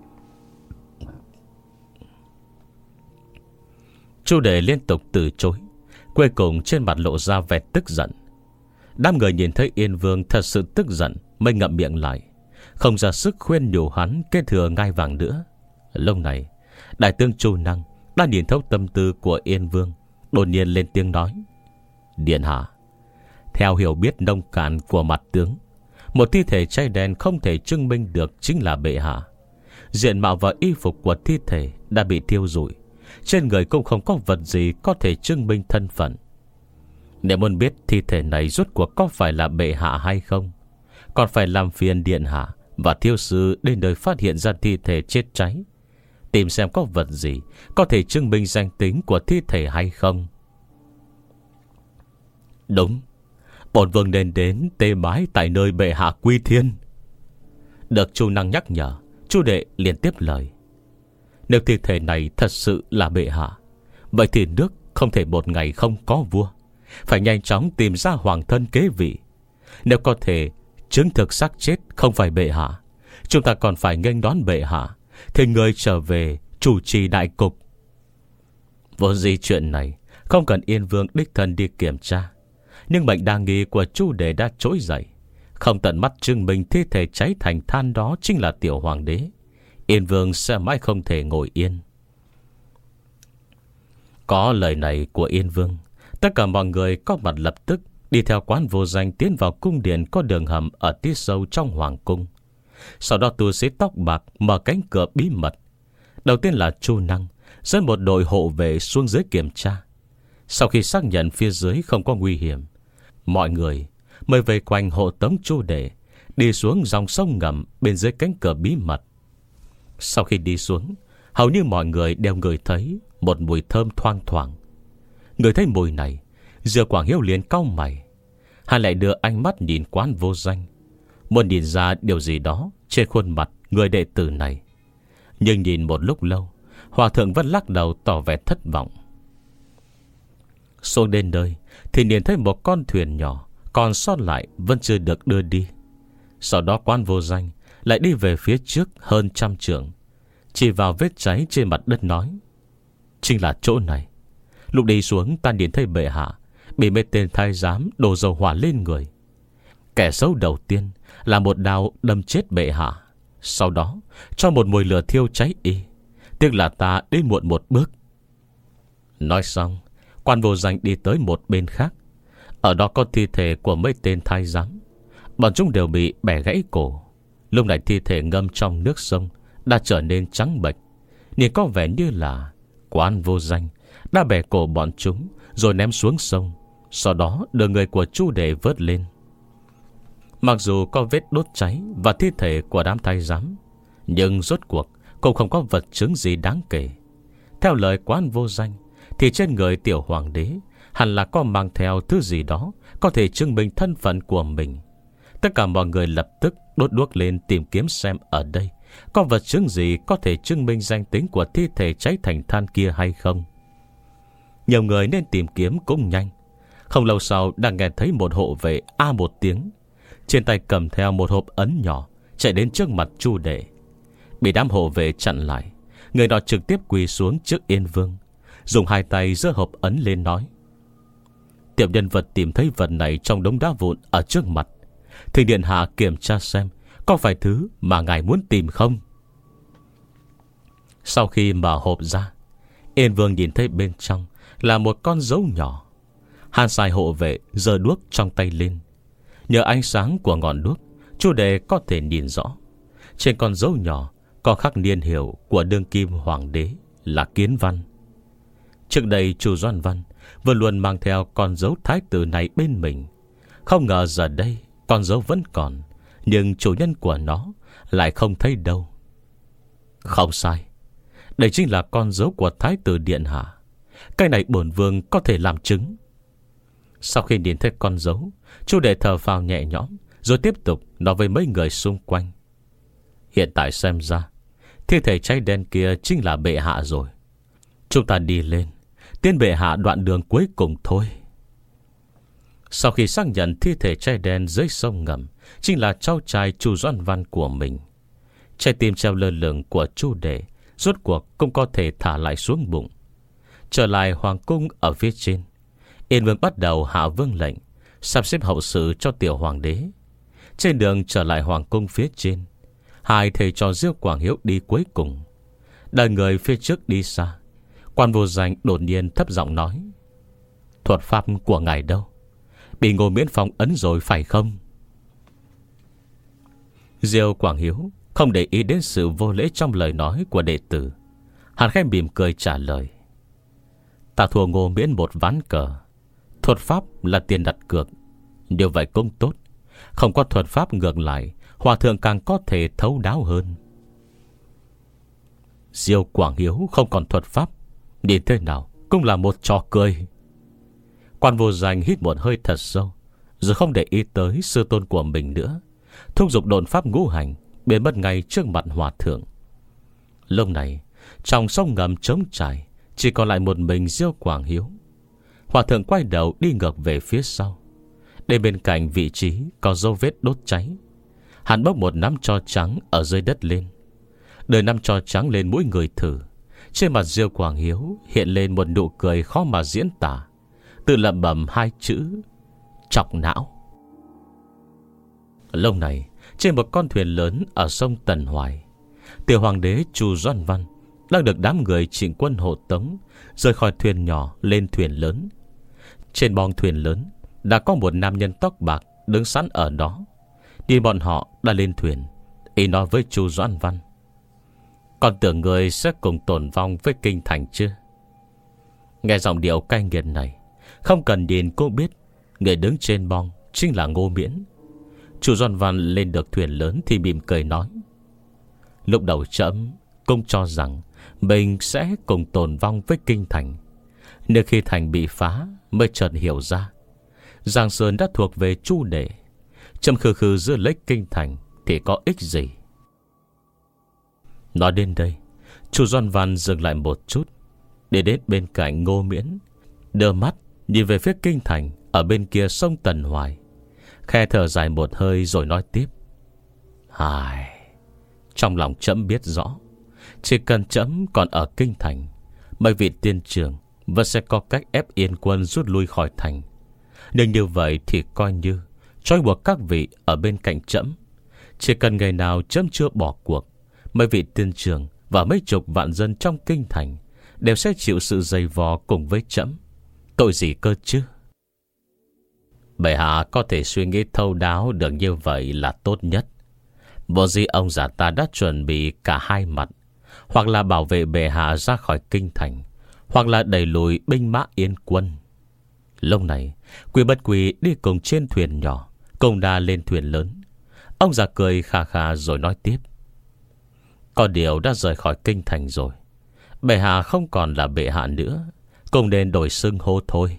Chu đệ liên tục từ chối, cuối cùng trên mặt lộ ra vẻ tức giận. Đám người nhìn thấy Yên Vương thật sự tức giận mới ngậm miệng lại, không ra sức khuyên nhủ hắn kế thừa ngai vàng nữa. Lúc này đại tướng Chu Năng đã nhìn thấu tâm tư của Yên Vương, đột nhiên lên tiếng nói: điện hạ, theo hiểu biết nông cạn của mặt tướng, một thi thể cháy đen không thể chứng minh được chính là bệ hạ. Diện mạo và y phục của thi thể đã bị thiêu rụi, trên người cũng không có vật gì có thể chứng minh thân phận. Nếu muốn biết thi thể này rốt cuộc có phải là bệ hạ hay không, còn phải làm phiền điện hạ và thiêu sư đến nơi phát hiện ra thi thể chết cháy, tìm xem có vật gì có thể chứng minh danh tính của thi thể hay không. Đúng, bổn vương nên đến tế bái tại nơi bệ hạ quy thiên. Được Chu Năng nhắc nhở, Chu đệ liền tiếp lời: nếu thi thể này thật sự là bệ hạ, vậy thì nước không thể một ngày không có vua, phải nhanh chóng tìm ra hoàng thân kế vị. Nếu có thể chứng thực xác chết không phải bệ hạ, chúng ta còn phải nghênh đón bệ hạ, thì người trở về chủ trì đại cục. Vốn dĩ chuyện này không cần Yên Vương đích thân đi kiểm tra, nhưng mệnh đa nghi của Chu đệ đã trỗi dậy, không tận mắt chứng minh thi thể cháy thành than đó chính là tiểu hoàng đế, Yên Vương sẽ mãi không thể ngồi yên. Có lời này của Yên Vương, tất cả mọi người có mặt lập tức đi theo Quán Vô Danh tiến vào cung điện có đường hầm ở tít sâu trong hoàng cung. Sau đó tu sĩ tóc bạc mở cánh cửa bí mật. Đầu tiên là Chu Năng dẫn một đội hộ vệ xuống dưới kiểm tra. Sau khi xác nhận phía dưới không có nguy hiểm, mọi người mới vây quanh hộ tống Chu đệ đi xuống dòng sông ngầm bên dưới cánh cửa bí mật. Sau khi đi xuống, hầu như mọi người đều ngửi thấy một mùi thơm thoang thoảng. Người thấy mùi này, Diêu Quảng Hiếu liền cau mày. Hắn lại đưa ánh mắt nhìn Quán Vô Danh, muốn nhìn ra điều gì đó trên khuôn mặt người đệ tử này. Nhưng nhìn một lúc lâu, hòa thượng vẫn lắc đầu tỏ vẻ thất vọng. Xuống đến nơi thì nhìn thấy một con thuyền nhỏ còn sót lại vẫn chưa được đưa đi. Sau đó Quán Vô Danh lại đi về phía trước hơn trăm trượng, chỉ vào vết cháy trên mặt đất nói: chính là chỗ này. Lúc đi xuống ta nhìn thấy bệ hạ bị mấy tên thái giám đổ dầu hỏa lên người. Kẻ xấu đầu tiên là một đao đâm chết bệ hạ, sau đó cho một mồi lửa thiêu cháy y. Tiếc là ta đến muộn một bước. Nói xong, quan vô danh đi tới một bên khác. Ở đó có thi thể của mấy tên thái giám. Bọn chúng đều bị bẻ gãy cổ. Lúc này thi thể ngâm trong nước sông đã trở nên trắng bệch, nhìn có vẻ như là quan vô danh đã bẻ cổ bọn chúng rồi ném xuống sông, sau đó đưa người của Chu Đệ vớt lên. Mặc dù có vết đốt cháy và thi thể của đám thái giám, nhưng rốt cuộc cũng không có vật chứng gì đáng kể. Theo lời quan vô danh thì trên người tiểu hoàng đế hẳn là có mang theo thứ gì đó có thể chứng minh thân phận của mình. Tất cả mọi người lập tức đốt đuốc lên tìm kiếm xem ở đây có vật chứng gì có thể chứng minh danh tính của thi thể cháy thành than kia hay không. Nhiều người nên tìm kiếm cũng nhanh. Không lâu sau đang nghe thấy một hộ vệ a một tiếng, trên tay cầm theo một hộp ấn nhỏ, chạy đến trước mặt Chu Đệ. Bị đám hộ vệ chặn lại, người đó trực tiếp quỳ xuống trước Yên Vương, dùng hai tay giơ hộp ấn lên nói: Tiểu nhân vật tìm thấy vật này trong đống đá vụn ở trước mặt, thì điện hạ kiểm tra xem có phải thứ mà ngài muốn tìm không. Sau khi mở hộp ra, Yên Vương nhìn thấy bên trong là một con dấu nhỏ. Hắn sai hộ vệ giơ đuốc trong tay lên. Nhờ ánh sáng của ngọn đuốc, Chu Đệ có thể nhìn rõ trên con dấu nhỏ có khắc niên hiệu của đương kim hoàng đế là Kiến Văn. Trước đây Chu Doan Văn vẫn luôn mang theo con dấu thái tử này bên mình. Không ngờ giờ đây con dấu vẫn còn, nhưng chủ nhân của nó lại không thấy đâu. Không sai, đây chính là con dấu của thái tử điện hạ. Cái này bổn vương có thể làm chứng. Sau khi nhìn thấy con dấu, Chu Đệ thở phào nhẹ nhõm, rồi tiếp tục nói với mấy người xung quanh: Hiện tại xem ra thi thể cháy đen kia chính là bệ hạ rồi. Chúng ta đi lên, tiến bệ hạ đoạn đường cuối cùng thôi. Sau khi xác nhận thi thể cháy đen dưới sông ngầm chính là cháu trai Chu Doan Văn của mình, trái tim treo lơ lửng của Chu Đệ rốt cuộc cũng có thể thả lại xuống bụng. Trở lại hoàng cung ở phía trên, Yên Vương bắt đầu hạ vương lệnh, sắp xếp hậu sự cho tiểu hoàng đế. Trên đường trở lại hoàng cung phía trên, hai thầy trò Diêu Quảng Hiếu đi cuối cùng. Đợi người phía trước đi xa, quan vô danh đột nhiên thấp giọng nói: Thuật pháp của ngài đâu? Bị Ngô Miễn phong ấn rồi phải không? Diêu Quảng Hiếu không để ý đến sự vô lễ trong lời nói của đệ tử. Hắn khẽ mỉm cười trả lời: Ta thua Ngô Miễn một ván cờ. Thuật pháp là tiền đặt cược, điều vậy cũng tốt. Không có thuật pháp ngược lại, hòa thượng càng có thể thấu đáo hơn. Diêu Quảng Hiếu không còn thuật pháp, nhìn thế nào cũng là một trò cười. Quan vô danh hít một hơi thật sâu, rồi không để ý tới sư tôn của mình nữa, thúc giục độn pháp ngũ hành, biến mất ngay trước mặt hòa thượng. Lúc này trong sông ngầm trống trải, chỉ còn lại một mình Diêu Quảng Hiếu. Hòa thượng quay đầu đi ngược về phía sau. Đến bên cạnh vị trí có dấu vết đốt cháy, hắn bốc một nắm tro trắng ở dưới đất lên, đời nắm tro trắng lên mũi người thử. Trên mặt Diêu Quảng Hiếu hiện lên một nụ cười khó mà diễn tả, tự lẩm bẩm hai chữ: chọc não. Lúc này trên một con thuyền lớn ở sông Tần Hoài, tiểu hoàng đế Chu Doan Văn đang được đám người Trịnh quân hộ tống rời khỏi thuyền nhỏ lên thuyền lớn. Trên bong thuyền lớn đã có một nam nhân tóc bạc đứng sẵn ở đó. Nhìn bọn họ đã lên thuyền, y nói với Chu Doan Văn: Con tưởng người sẽ cùng tồn vong với kinh thành chưa? Nghe giọng điệu cay nghiệt này, không cần nhìn cũng biết người đứng trên bong chính là Ngô Miễn. Chu Doan Văn lên được thuyền lớn thì mỉm cười nói: Lúc đầu trẫm cũng cho rằng mình sẽ cùng tồn vong với kinh thành, nếu khi thành bị phá mới chợt hiểu ra Giang Sơn đã thuộc về Chu Đệ. Trẫm khư khư giữ lấy kinh thành thì có ích gì? Nói đến đây, Chu Doan Văn dừng lại một chút, để đến bên cạnh Ngô Miễn, đưa mắt nhìn về phía kinh thành ở bên kia sông Tần Hoài, khe thở dài một hơi rồi nói tiếp: Hài, trong lòng trẫm biết rõ, chỉ cần trẫm còn ở kinh thành, mấy vị tiên trưởng vẫn sẽ có cách ép Yên quân rút lui khỏi thành. Nhưng như vậy thì coi như trói buộc các vị ở bên cạnh trẫm. Chỉ cần ngày nào trẫm chưa bỏ cuộc, mấy vị tiên trưởng và mấy chục vạn dân trong kinh thành đều sẽ chịu sự dày vò cùng với trẫm. Tội gì cơ chứ? Bệ hạ có thể suy nghĩ thấu đáo được như vậy là tốt nhất. Vô gì ông già ta đã chuẩn bị cả hai mặt, hoặc là bảo vệ bệ hạ ra khỏi kinh thành, hoặc là đẩy lùi binh mã Yên quân. Lúc này Quy Bất Quy đi cùng trên thuyền nhỏ, cùng đa lên thuyền lớn. Ông già cười khà khà rồi nói tiếp: có điều đã rời khỏi kinh thành rồi, bệ hạ không còn là bệ hạ nữa, cùng nên đổi xưng hô thôi.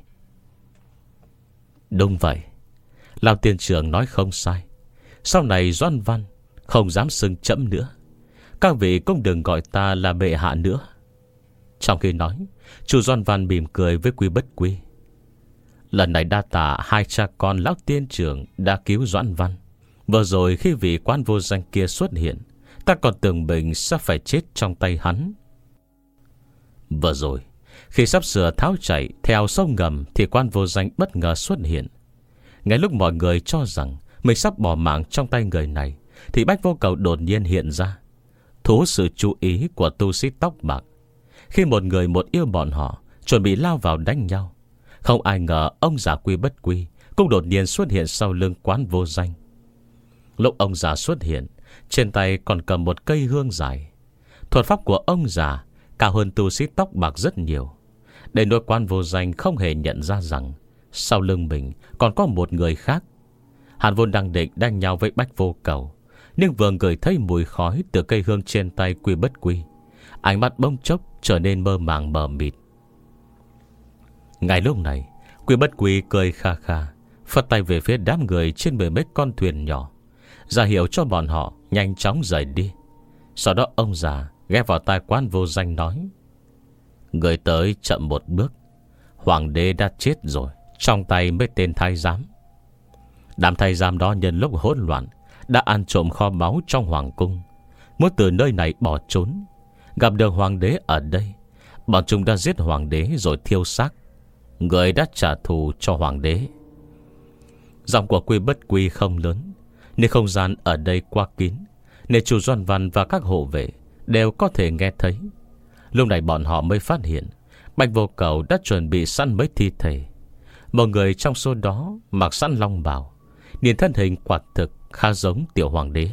Đúng vậy, Lão tiên trưởng nói không sai. Sau này Doan Văn không dám xưng trẫm nữa, các vị cũng đừng gọi ta là bệ hạ nữa. Trong khi nói, chủ Doan Văn mỉm cười với Quy Bất Quy. Lần này đa tạ hai cha con Lão tiên trưởng đã cứu Doãn Văn. Vừa rồi khi vị quan vô danh kia xuất hiện, ta còn tưởng mình sẽ phải chết trong tay hắn. Vừa rồi khi sắp sửa tháo chạy theo sông ngầm, thì quan vô danh bất ngờ xuất hiện. Ngay lúc mọi người cho rằng mình sắp bỏ mạng trong tay người này, thì Bách Vô Cầu đột nhiên hiện ra, thu hút sự chú ý của tu sĩ tóc bạc. Khi một người một yêu bọn họ chuẩn bị lao vào đánh nhau, không ai ngờ ông già Quy Bất Quy cũng đột nhiên xuất hiện sau lưng quán vô danh. Lúc ông già xuất hiện, trên tay còn cầm một cây hương dài. Thuật pháp của ông già cao hơn tu sĩ tóc bạc rất nhiều, để nỗi quan vô danh không hề nhận ra rằng sau lưng mình còn có một người khác. Hắn vốn đang định đánh nhau với Bách Vô Cầu, nhưng vừa ngửi thấy mùi khói từ cây hương trên tay Quy Bất Quy, ánh mắt bỗng chốc trở nên mơ màng mờ mịt. Ngay lúc này, Quy Bất Quy cười kha kha, phất tay về phía đám người trên mười mấy con thuyền nhỏ, ra hiệu cho bọn họ nhanh chóng rời đi. Sau đó ông già ghé vào tai quan vô danh nói: người tới chậm một bước, hoàng đế đã chết rồi, trong tay mấy tên thái giám. Đám thái giám đó nhân lúc hỗn loạn đã ăn trộm kho báu trong hoàng cung, muốn từ nơi này bỏ trốn. Gặp được hoàng đế ở đây, bọn chúng đã giết hoàng đế rồi thiêu xác. Người đã trả thù cho hoàng đế. Giọng của Quy Bất Quy không lớn, nên không gian ở đây quá kín, nên chủ Doan Văn và các hộ vệ đều có thể nghe thấy. Lúc này bọn họ mới phát hiện Bạch Vô Cầu đã chuẩn bị sẵn mấy thi thể. Một người trong số đó mặc sẵn long bào, nhìn thân hình quả thực khá giống tiểu hoàng đế.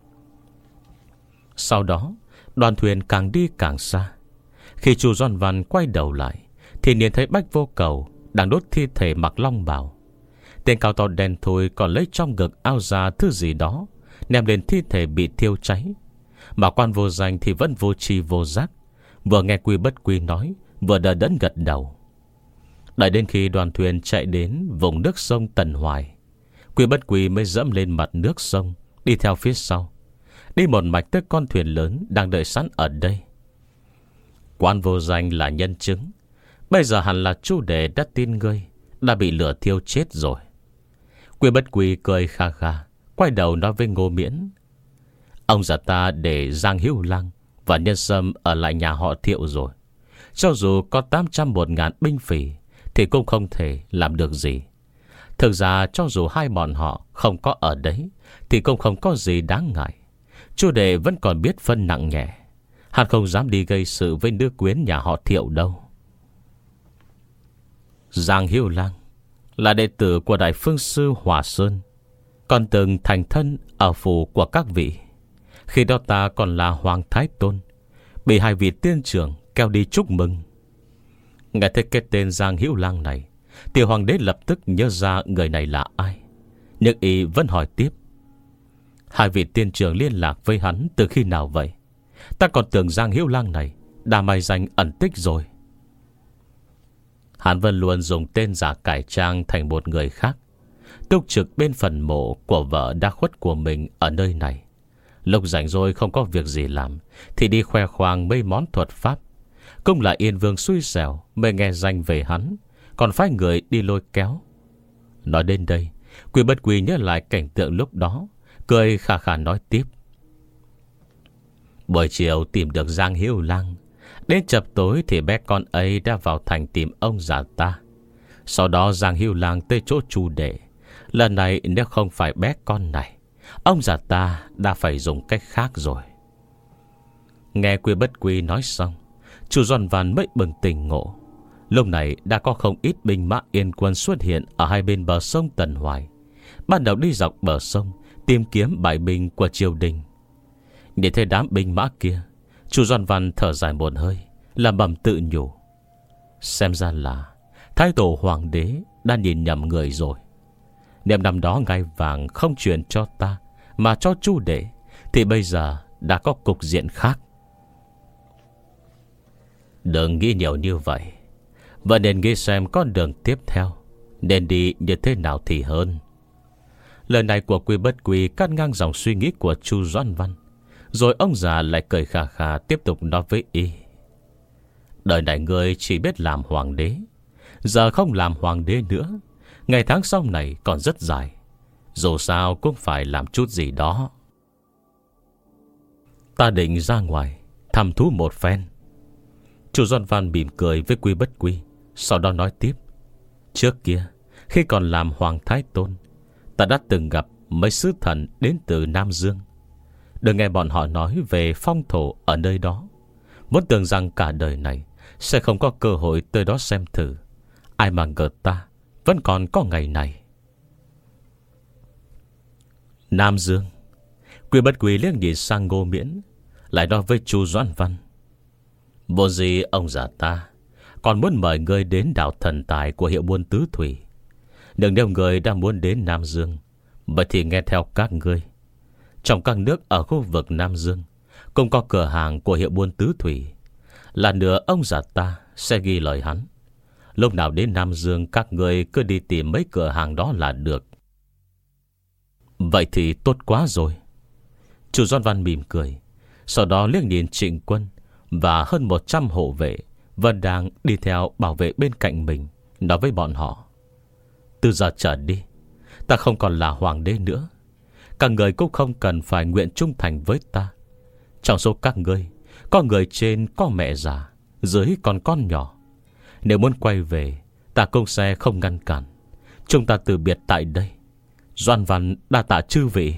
Sau đó đoàn thuyền càng đi càng xa. Khi chủ Doan Văn quay đầu lại, thì nhìn thấy Bách Vô Cầu đang đốt thi thể mặc long bào. Tên cao to đen thui còn lấy trong ngực ao ra thứ gì đó, ném lên thi thể bị thiêu cháy. Mà quan vô danh thì vẫn vô tri vô giác, vừa nghe Quy Bất Quy nói, vừa đờ đẫn gật đầu. Đợi đến khi đoàn thuyền chạy đến vùng nước sông Tần Hoài, Quy Bất Quy mới dẫm lên mặt nước sông, đi theo phía sau, đi một mạch tới con thuyền lớn đang đợi sẵn ở đây. Quan vô danh là nhân chứng, bây giờ hẳn là Chu Đệ đã tin ngươi đã bị lửa thiêu chết rồi. Quy Bất Quy cười kha kha, quay đầu nói với Ngô Miễn: ông già ta để Giang Hữu Lăng và Nhân Sâm ở lại nhà họ Thiệu rồi. Cho dù có tám trăm một ngàn binh phỉ thì cũng không thể làm được gì. Thực ra cho dù hai bọn họ không có ở đấy thì cũng không có gì đáng ngại. Chu Đệ vẫn còn biết phân nặng nhẹ, hắn không dám đi gây sự với nữ quyến nhà họ Thiệu đâu. Giang Hữu Lăng là đệ tử của Đại Phương Sư Hòa Sơn, còn từng thành thân ở phủ của các vị. Khi đó ta còn là Hoàng Thái Tôn, bị hai vị tiên trưởng kéo đi chúc mừng. Nghe thấy cái tên Giang Hữu Lăng này, tiểu hoàng đế lập tức nhớ ra người này là ai. Nhưng y vẫn hỏi tiếp: hai vị tiên trưởng liên lạc với hắn từ khi nào vậy? Ta còn tưởng Giang Hữu Lăng này đã mai danh ẩn tích rồi. Hắn vẫn luôn dùng tên giả cải trang thành một người khác, túc trực bên phần mộ của vợ đã khuất của mình ở nơi này. Lúc rảnh rỗi không có việc gì làm thì đi khoe khoang mấy món thuật pháp. Cũng là Yên Vương xui xẻo mới nghe danh về hắn, còn phái người đi lôi kéo. Nói đến đây, Quy Bất Quy nhớ lại cảnh tượng lúc đó, cười khà khà nói tiếp: buổi chiều tìm được Giang Hữu Lăng, đến chập tối thì bé con ấy đã vào thành tìm ông già ta. Sau đó Giang Hữu Lăng tới chỗ Chu Đệ, Lần này nếu không phải bé con này, ông già ta đã phải dùng cách khác rồi. Nghe Quy Bất Quy nói xong, Chu Doan Văn mới bừng tỉnh ngộ. Lúc này đã có không ít binh mã Yên quân xuất hiện ở hai bên bờ sông Tần Hoài, ban đầu đi dọc bờ sông tìm kiếm bại binh của triều đình. Để thấy đám binh mã kia, Chu Doan Văn thở dài một hơi, làm bầm tự nhủ: xem ra là thái tổ hoàng đế đã nhìn nhầm người rồi. Nếu năm đó ngai vàng không truyền cho ta mà cho Chu đệ, thì bây giờ đã có cục diện khác. Đừng nghĩ nhiều như vậy, và nên nghĩ xem con đường tiếp theo nên đi như thế nào thì hơn. Lời này của Quy Bất Quy cắt ngang dòng suy nghĩ của Chu Doãn Văn. Rồi ông già lại cười khà khà tiếp tục nói với y: đời này ngươi chỉ biết làm hoàng đế, giờ không làm hoàng đế nữa, ngày tháng sau này còn rất dài, dù sao cũng phải làm chút gì đó. Ta định ra ngoài thăm thú một phen. Chu Doãn Văn mỉm cười với Quy Bất Quy, sau đó nói tiếp: trước kia khi còn làm hoàng thái tôn, ta đã từng gặp mấy sứ thần đến từ Nam Dương. Đừng nghe bọn họ nói về phong thổ ở nơi đó, vốn tưởng rằng cả đời này sẽ không có cơ hội tới đó xem thử. Ai mà ngờ ta vẫn còn có ngày này. Nam Dương. Quy Bất Quy liếc nhìn sang Ngô Miễn, lại nói với Chu Doãn Văn: vô gì ông già ta còn muốn mời ngươi đến đảo thần tài của hiệu buôn tứ thủy. Đừng nếu người đang muốn đến Nam Dương, vậy thì nghe theo các ngươi. Trong các nước ở khu vực Nam Dương cũng có cửa hàng của hiệu buôn tứ thủy. Là nữa ông già ta sẽ ghi lời hắn. Lúc nào đến Nam Dương, các ngươi cứ đi tìm mấy cửa hàng đó là được. Vậy thì tốt quá rồi. Chu Doãn Văn mỉm cười, sau đó liếc nhìn Trịnh Quân và hơn một trăm hộ vệ vẫn đang đi theo bảo vệ bên cạnh mình, nói với bọn họ: từ giờ trở đi, ta không còn là hoàng đế nữa. Các người cũng không cần phải nguyện trung thành với ta. Trong số các ngươi, có người trên có mẹ già, dưới còn con nhỏ. Nếu muốn quay về, ta cũng sẽ không ngăn cản. Chúng ta từ biệt tại đây. Doãn Văn đa tạ chư vị.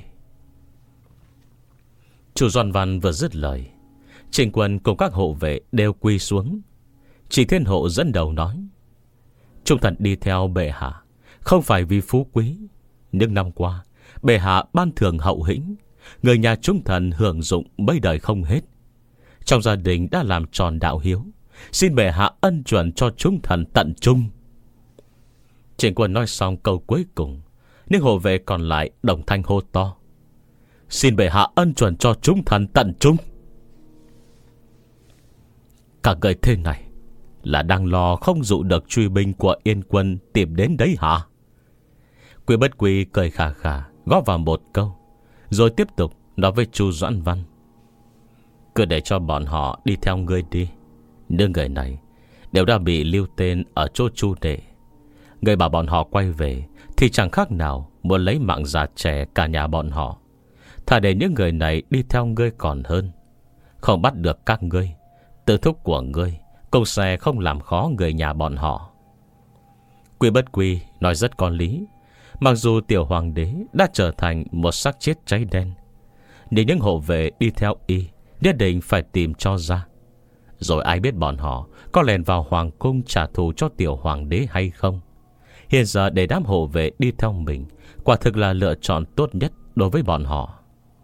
Chu Doãn Văn vừa dứt lời, Trịnh Quân cùng các hộ vệ đều quỳ xuống. Chỉ Thiên Hộ dẫn đầu nói: chúng thần đi theo bệ hạ không phải vì phú quý. Nhưng năm qua bệ hạ ban thưởng hậu hĩnh, người nhà chúng thần hưởng dụng mấy đời không hết. Trong gia đình đã làm tròn đạo hiếu, xin bệ hạ ân chuẩn cho chúng thần tận trung. Trịnh Quân nói xong câu cuối cùng, nhưng hộ vệ còn lại đồng thanh hô to: xin bệ hạ ân chuẩn cho chúng thần tận trung. Cả người thế này là đang lo không dụ được truy binh của Yên quân tìm đến đấy hả? Quy Bất Quy cười khà khà góp vào một câu, rồi tiếp tục nói với Chu Doãn Văn: cứ để cho bọn họ đi theo ngươi đi. Nhưng người này đều đã bị lưu tên ở chỗ Chu đệ. Ngươi bảo bọn họ quay về thì chẳng khác nào muốn lấy mạng già trẻ cả nhà bọn họ. Thà để những người này đi theo ngươi còn hơn. Không bắt được các ngươi, tư thúc của ngươi cũng sẽ không làm khó người nhà bọn họ. Quy Bất Quy nói rất có lý. Mặc dù tiểu hoàng đế đã trở thành một xác chết cháy đen, nhưng những hộ vệ đi theo y nhất định phải tìm cho ra. Rồi ai biết bọn họ có lèn vào hoàng cung trả thù cho tiểu hoàng đế hay không. Hiện giờ để đám hộ vệ đi theo mình quả thực là lựa chọn tốt nhất đối với bọn họ.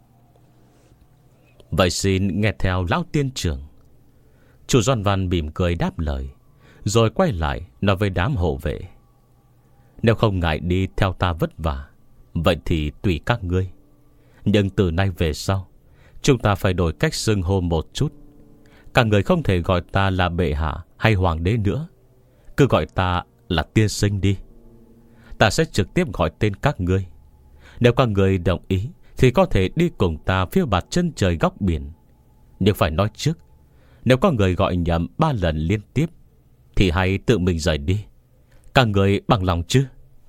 Vậy xin nghe theo lão tiên trưởng. Chu Doãn Văn mỉm cười đáp lời, rồi quay lại nói với đám hộ vệ: nếu không ngại đi theo ta vất vả, vậy thì tùy các ngươi. Nhưng từ nay về sau, chúng ta phải đổi cách xưng hô một chút. Các người không thể gọi ta là bệ hạ hay hoàng đế nữa, cứ gọi ta là tiên sinh đi. Ta sẽ trực tiếp gọi tên các ngươi. Nếu các người đồng ý thì có thể đi cùng ta phiêu bạt chân trời góc biển. Nhưng phải nói trước, nếu có người gọi nhầm ba lần liên tiếp thì hãy tự mình rời đi. Các người bằng lòng chứ?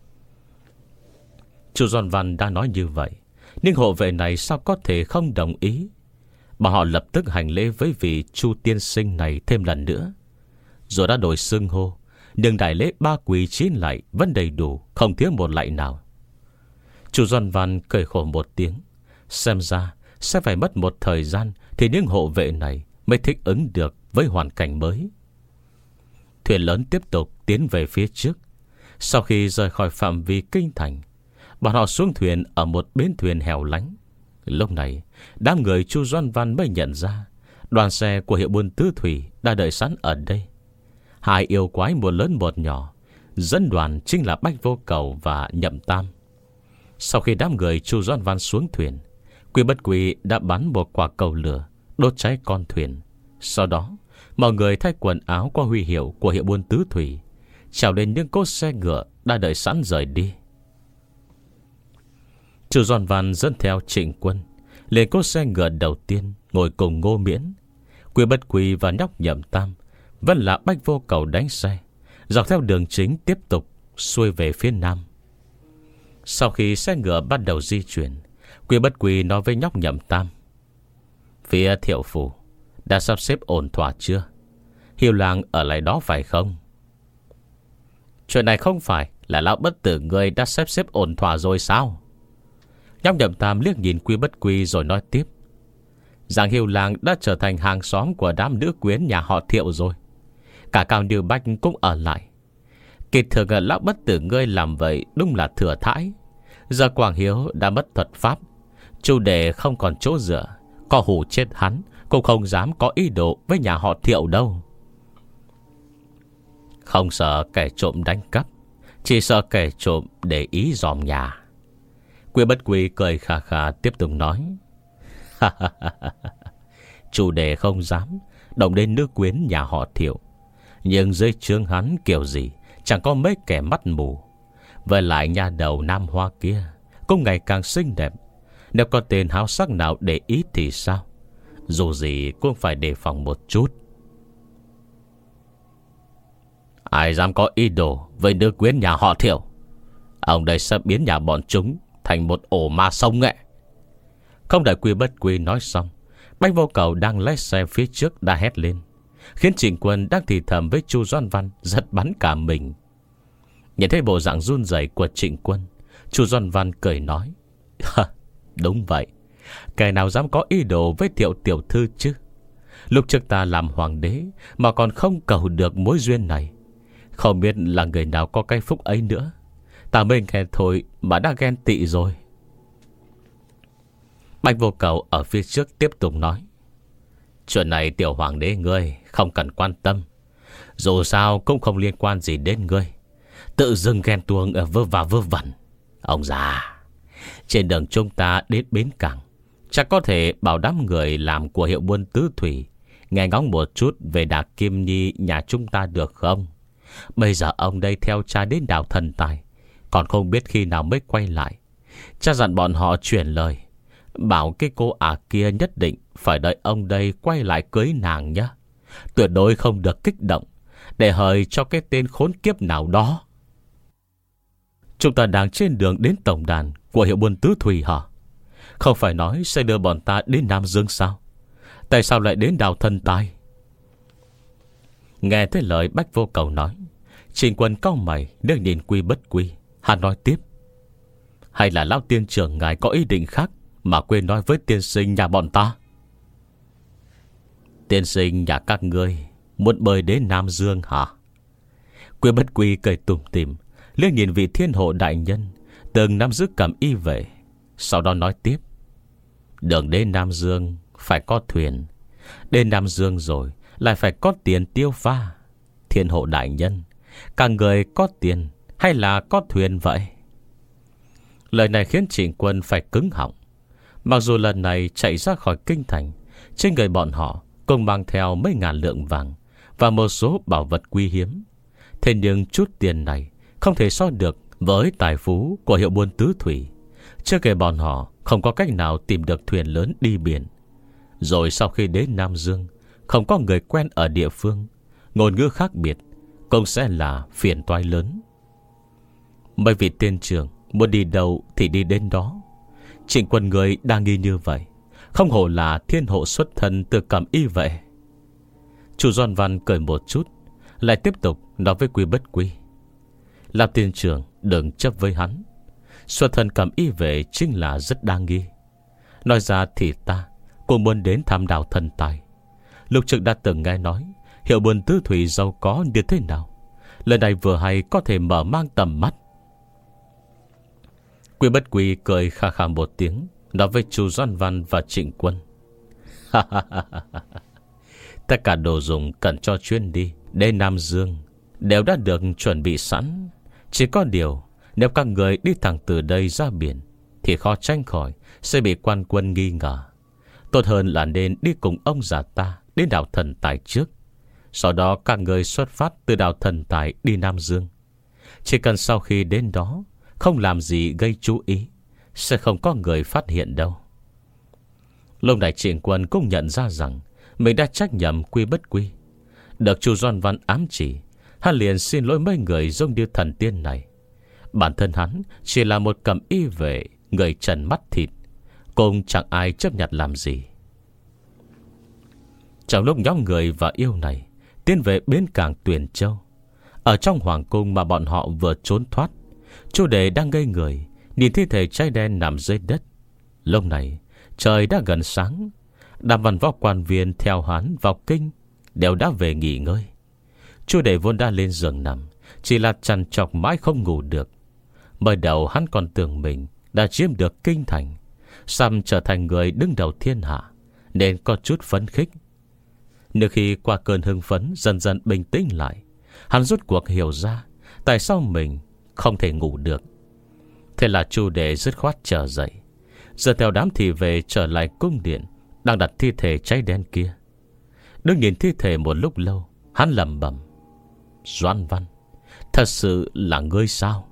Chu Doãn Văn đã nói như vậy, nhưng hộ vệ này sao có thể không đồng ý. Bọn họ lập tức hành lễ với vị Chu tiên sinh này thêm lần nữa. Rồi đã đổi xưng hô, nhưng đại lễ ba quỳ chín lạy vẫn đầy đủ, không thiếu một lạy nào. Chu Doan Văn cười khổ một tiếng. Xem ra sẽ phải mất một thời gian thì những hộ vệ này mới thích ứng được với hoàn cảnh mới. Thuyền lớn tiếp tục tiến về phía trước. Sau khi rời khỏi phạm vi kinh thành, bọn họ xuống thuyền ở một bến thuyền hẻo lánh. Lúc này đám người Chu Doan Văn mới nhận ra đoàn xe của hiệu buôn tứ thủy đã đợi sẵn ở đây. Hai yêu quái một lớn một nhỏ dẫn đoàn chính là Bách Vô Cầu và Nhậm Tam. Sau khi đám người Chu Doan Văn xuống thuyền, Quy Bất Quy đã bắn một quả cầu lửa đốt cháy con thuyền. Sau đó mọi người thay quần áo qua huy hiệu của hiệu buôn tứ thủy, trèo lên những cỗ xe ngựa đã đợi sẵn rời đi. Chu Doan Văn dẫn theo Trịnh Quân lên cỗ xe ngựa đầu tiên, ngồi cùng Ngô Miễn. Quy Bất Quy và nhóc Nhậm Tam vẫn là Bách Vô Cầu đánh xe, dọc theo đường chính tiếp tục xuôi về phía nam. Sau khi xe ngựa bắt đầu di chuyển, Quy Bất Quy nói với nhóc Nhậm Tam: Phía Thiệu Phủ đã sắp xếp ổn thỏa chưa? Hiêu Lang ở lại đó phải không? Chuyện này không phải là lão bất tử người đã sắp xếp ổn thỏa rồi sao? Nhóc Nhậm Tam liếc nhìn Quy Bất Quy rồi nói tiếp: Giang Hiêu Lang đã trở thành hàng xóm của đám nữ quyến nhà họ Thiệu rồi. Cả Cao Như Bách cũng ở lại. Kỳ thực lão bất tử ngươi làm vậy đúng là thừa thãi. Giờ Quảng Hiếu đã mất thuật pháp, Chu Đề không còn chỗ dựa, có hù chết hắn cũng không dám có ý đồ với nhà họ Thiệu đâu. Không sợ kẻ trộm đánh cắp, chỉ sợ kẻ trộm để ý dòm nhà. Quy Bất Quy cười khà khà tiếp tục nói: Chu Đề không dám động đến nữ quyến nhà họ Thiệu, nhưng dưới trướng hắn kiểu gì chẳng có mấy kẻ mắt mù. Với lại nhà đầu Nam Hoa kia cũng ngày càng xinh đẹp, nếu có tên háo sắc nào để ý thì sao? Dù gì cũng phải đề phòng một chút. Ai dám có ý đồ với nữ quyến nhà họ Thiệu, ông đây sẽ biến nhà bọn chúng thành một ổ ma sông nghệ. Không đợi Quy Bất Quy nói xong, Bách Vô Cầu đang lái xe phía trước đã hét lên, khiến Trịnh Quân đang thì thầm với Chu Doan Văn giật bắn cả mình. Nhìn thấy bộ dạng run rẩy của Trịnh Quân, Chu Doan Văn cười nói: Đúng vậy, kẻ nào dám có ý đồ với Thiệu tiểu thư chứ? Lúc trước ta làm hoàng đế mà còn không cầu được mối duyên này, không biết là người nào có cái phúc ấy nữa. Ta mới nghe thôi mà đã ghen tị rồi. Bạch Vô Cầu ở phía trước tiếp tục nói: Chuyện này tiểu hoàng đế ngươi không cần quan tâm, dù sao cũng không liên quan gì đến ngươi. Tự dưng ghen tuông ở vơ và vơ vẩn. Ông già, trên đường chúng ta đến bến cảng, chắc có thể bảo đám người làm của hiệu buôn tứ thủy nghe ngóng một chút về Đạc Kim Nhi nhà chúng ta được không? Bây giờ ông đây theo cha đến đảo Thần Tài, còn không biết khi nào mới quay lại. Cha dặn bọn họ chuyển lời, bảo cái cô ả kia nhất định phải đợi ông đây quay lại cưới nàng nhé. Tuyệt đối không được kích động, để hời cho cái tên khốn kiếp nào đó. Chúng ta đang trên đường đến tổng đàn của hiệu buôn tứ thủy hả? Không phải nói sẽ đưa bọn ta đến Nam Dương sao? Tại sao lại đến đảo Thần Tài? Nghe thấy lời Bách Vô Cầu nói, Trịnh Quân cau mày nước nhìn Quy Bất Quy. Hắn nói tiếp: Hay là lão tiên trưởng ngài có ý định khác mà quên nói với tiên sinh nhà bọn ta? Tiên sinh nhà các ngươi muốn bơi đến Nam Dương hả? Quy Bất Quy cười tủm tỉm liếc nhìn vị thiên hộ đại nhân từng nắm giữ cầm y vệ, sau đó nói tiếp: Đường đến Nam Dương phải có thuyền, đến Nam Dương rồi lại phải có tiền tiêu pha. Thiên hộ đại nhân, cả người có tiền hay là có thuyền vậy? Lời này khiến Trịnh Quân phải cứng họng. Mặc dù lần này chạy ra khỏi kinh thành, trên người bọn họ cùng mang theo mấy ngàn lượng vàng và một số bảo vật quý hiếm, thế nhưng chút tiền này không thể so được với tài phú của hiệu buôn tứ thủy. Chưa kể bọn họ không có cách nào tìm được thuyền lớn đi biển. Rồi sau khi đến Nam Dương, không có người quen ở địa phương, ngôn ngữ khác biệt, cũng sẽ là phiền toái lớn. Mấy vị tiên trưởng muốn đi đâu thì đi đến đó. Trịnh Quân người đang nghi như vậy, không hổ là thiên hộ xuất thân từ cầm y vậy. Chu Doan Văn cười một chút, lại tiếp tục nói với Quy Bất Quy: Làm tiên trưởng đừng chấp với hắn. Xuất thân cầm y về chính là rất đáng nghi. Nói ra thì ta cũng muốn đến thăm đảo thần tài. Lục Trực đã từng nghe nói hiệu buôn tứ thủy giàu có như thế nào. Lần này vừa hay có thể mở mang tầm mắt. Quy Bất Quy cười khà khà một tiếng, nói với chú Doan Văn và Trịnh Quân: tất cả đồ dùng cần cho chuyến đi đến Nam Dương đều đã được chuẩn bị sẵn. Chỉ có điều, nếu các người đi thẳng từ đây ra biển thì khó tránh khỏi sẽ bị quan quân nghi ngờ. Tốt hơn là nên đi cùng ông già ta đến đảo thần tài trước. Sau đó các người xuất phát từ đảo thần tài đi Nam Dương. Chỉ cần sau khi đến đó không làm gì gây chú ý, sẽ không có người phát hiện đâu. Lúc này Trịnh Quân cũng nhận ra rằng mình đã trách nhầm Quy Bất Quy. Được chú Doan Văn ám chỉ, hắn liền xin lỗi mấy người giống như thần tiên này. Bản thân hắn chỉ là một cầm y vệ, người trần mắt thịt, cũng chẳng ai chấp nhận làm gì. Trong lúc nhóm người và yêu này tiến về bến cảng Tuyền Châu, ở trong hoàng cung mà bọn họ vừa trốn thoát, Chu Đề đang ngây người nhìn thi thể trai đen nằm dưới đất. Lúc này trời đã gần sáng. Đàm văn võ quan viên theo hắn vào kinh đều đã về nghỉ ngơi. Chu Đề vốn đã lên giường nằm, chỉ là trằn trọc mãi không ngủ được. Mới đầu hắn còn tưởng mình đã chiếm được kinh thành, sắp trở thành người đứng đầu thiên hạ, nên có chút phấn khích. Nhưng khi qua cơn hưng phấn dần dần bình tĩnh lại, hắn rốt cuộc hiểu ra tại sao mình không thể ngủ được. Thế là Chu Đề dứt khoát trở dậy, giờ theo đám thị vệ trở lại cung điện đang đặt thi thể cháy đen kia. Đứng nhìn thi thể một lúc lâu, hắn lẩm bẩm: Doan Văn, thật sự là ngươi sao?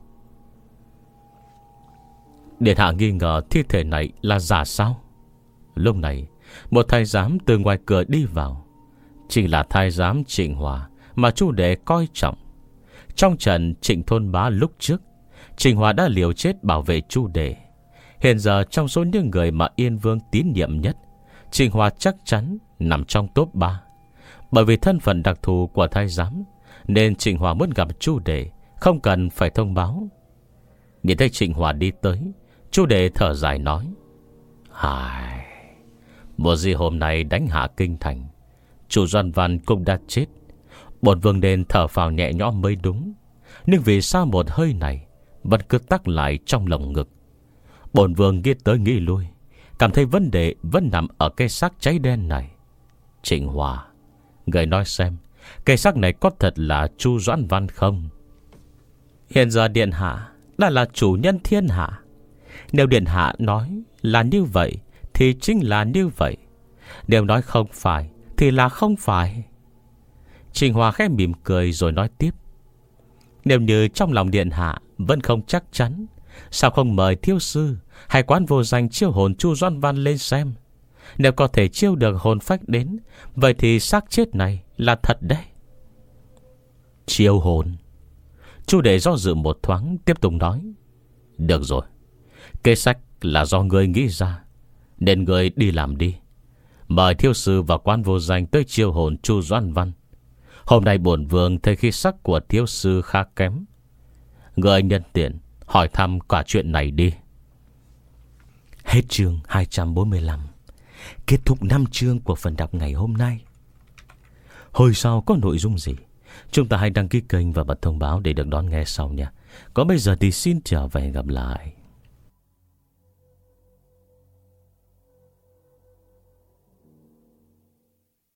Điện hạ nghi ngờ thi thể này là giả sao? Lúc này một thái giám từ ngoài cửa đi vào. Chỉ là thái giám Trịnh Hòa mà Chu Đề coi trọng. Trong trận Trịnh Thôn Bá lúc trước, Trịnh Hòa đã liều chết bảo vệ Chu Đề. Hiện giờ trong số những người mà Yên Vương tín nhiệm nhất, Trịnh Hòa chắc chắn nằm trong top ba. Bởi vì thân phận đặc thù của thái giám, nên Trịnh Hòa muốn gặp Chu Đề không cần phải thông báo. Nhìn thấy Trịnh Hòa đi tới, Chu Đề thở dài nói: Hài, một gì hôm nay đánh hạ kinh thành, chủ Doan Văn cũng đã chết. Bổn vương nên thở phào nhẹ nhõm mới đúng. Nhưng vì sao một hơi này vẫn cứ tắc lại trong lồng ngực? Bổn vương nghĩ tới nghĩ lui, cảm thấy vấn đề vẫn nằm ở cái xác cháy đen này. Trịnh Hòa, người nói xem, cái xác này có thật là Chu Doãn Văn không? Hiện giờ điện hạ đã là chủ nhân thiên hạ. Nếu điện hạ nói là như vậy thì chính là như vậy. Nếu nói không phải thì là không phải. Trịnh Hòa khẽ mỉm cười rồi nói tiếp: Nếu như trong lòng điện hạ vẫn không chắc chắn, sao không mời thiếu sư hay quán vô danh chiêu hồn Chu Doãn Văn lên xem? Nếu có thể chiêu được hồn phách đến, vậy thì xác chết này là thật đấy. Chiêu hồn? Chu Đề do dự một thoáng, tiếp tục nói: Được rồi, kế sách là do ngươi nghĩ ra, nên ngươi đi làm đi. Mời thiếu sư và quan vô danh tới chiêu hồn Chu Doãn Văn. Hôm nay bổn vương thấy khí sắc của thiếu sư khá kém, ngươi nhân tiện hỏi thăm cả chuyện này đi. Hết chương hai trăm bốn mươi lăm. Kết thúc năm chương của phần đọc ngày hôm nay. Hồi sau có nội dung gì, chúng ta hãy đăng ký kênh và bật thông báo để được đón nghe sau nha. Còn bây giờ thì xin chào và hẹn gặp lại.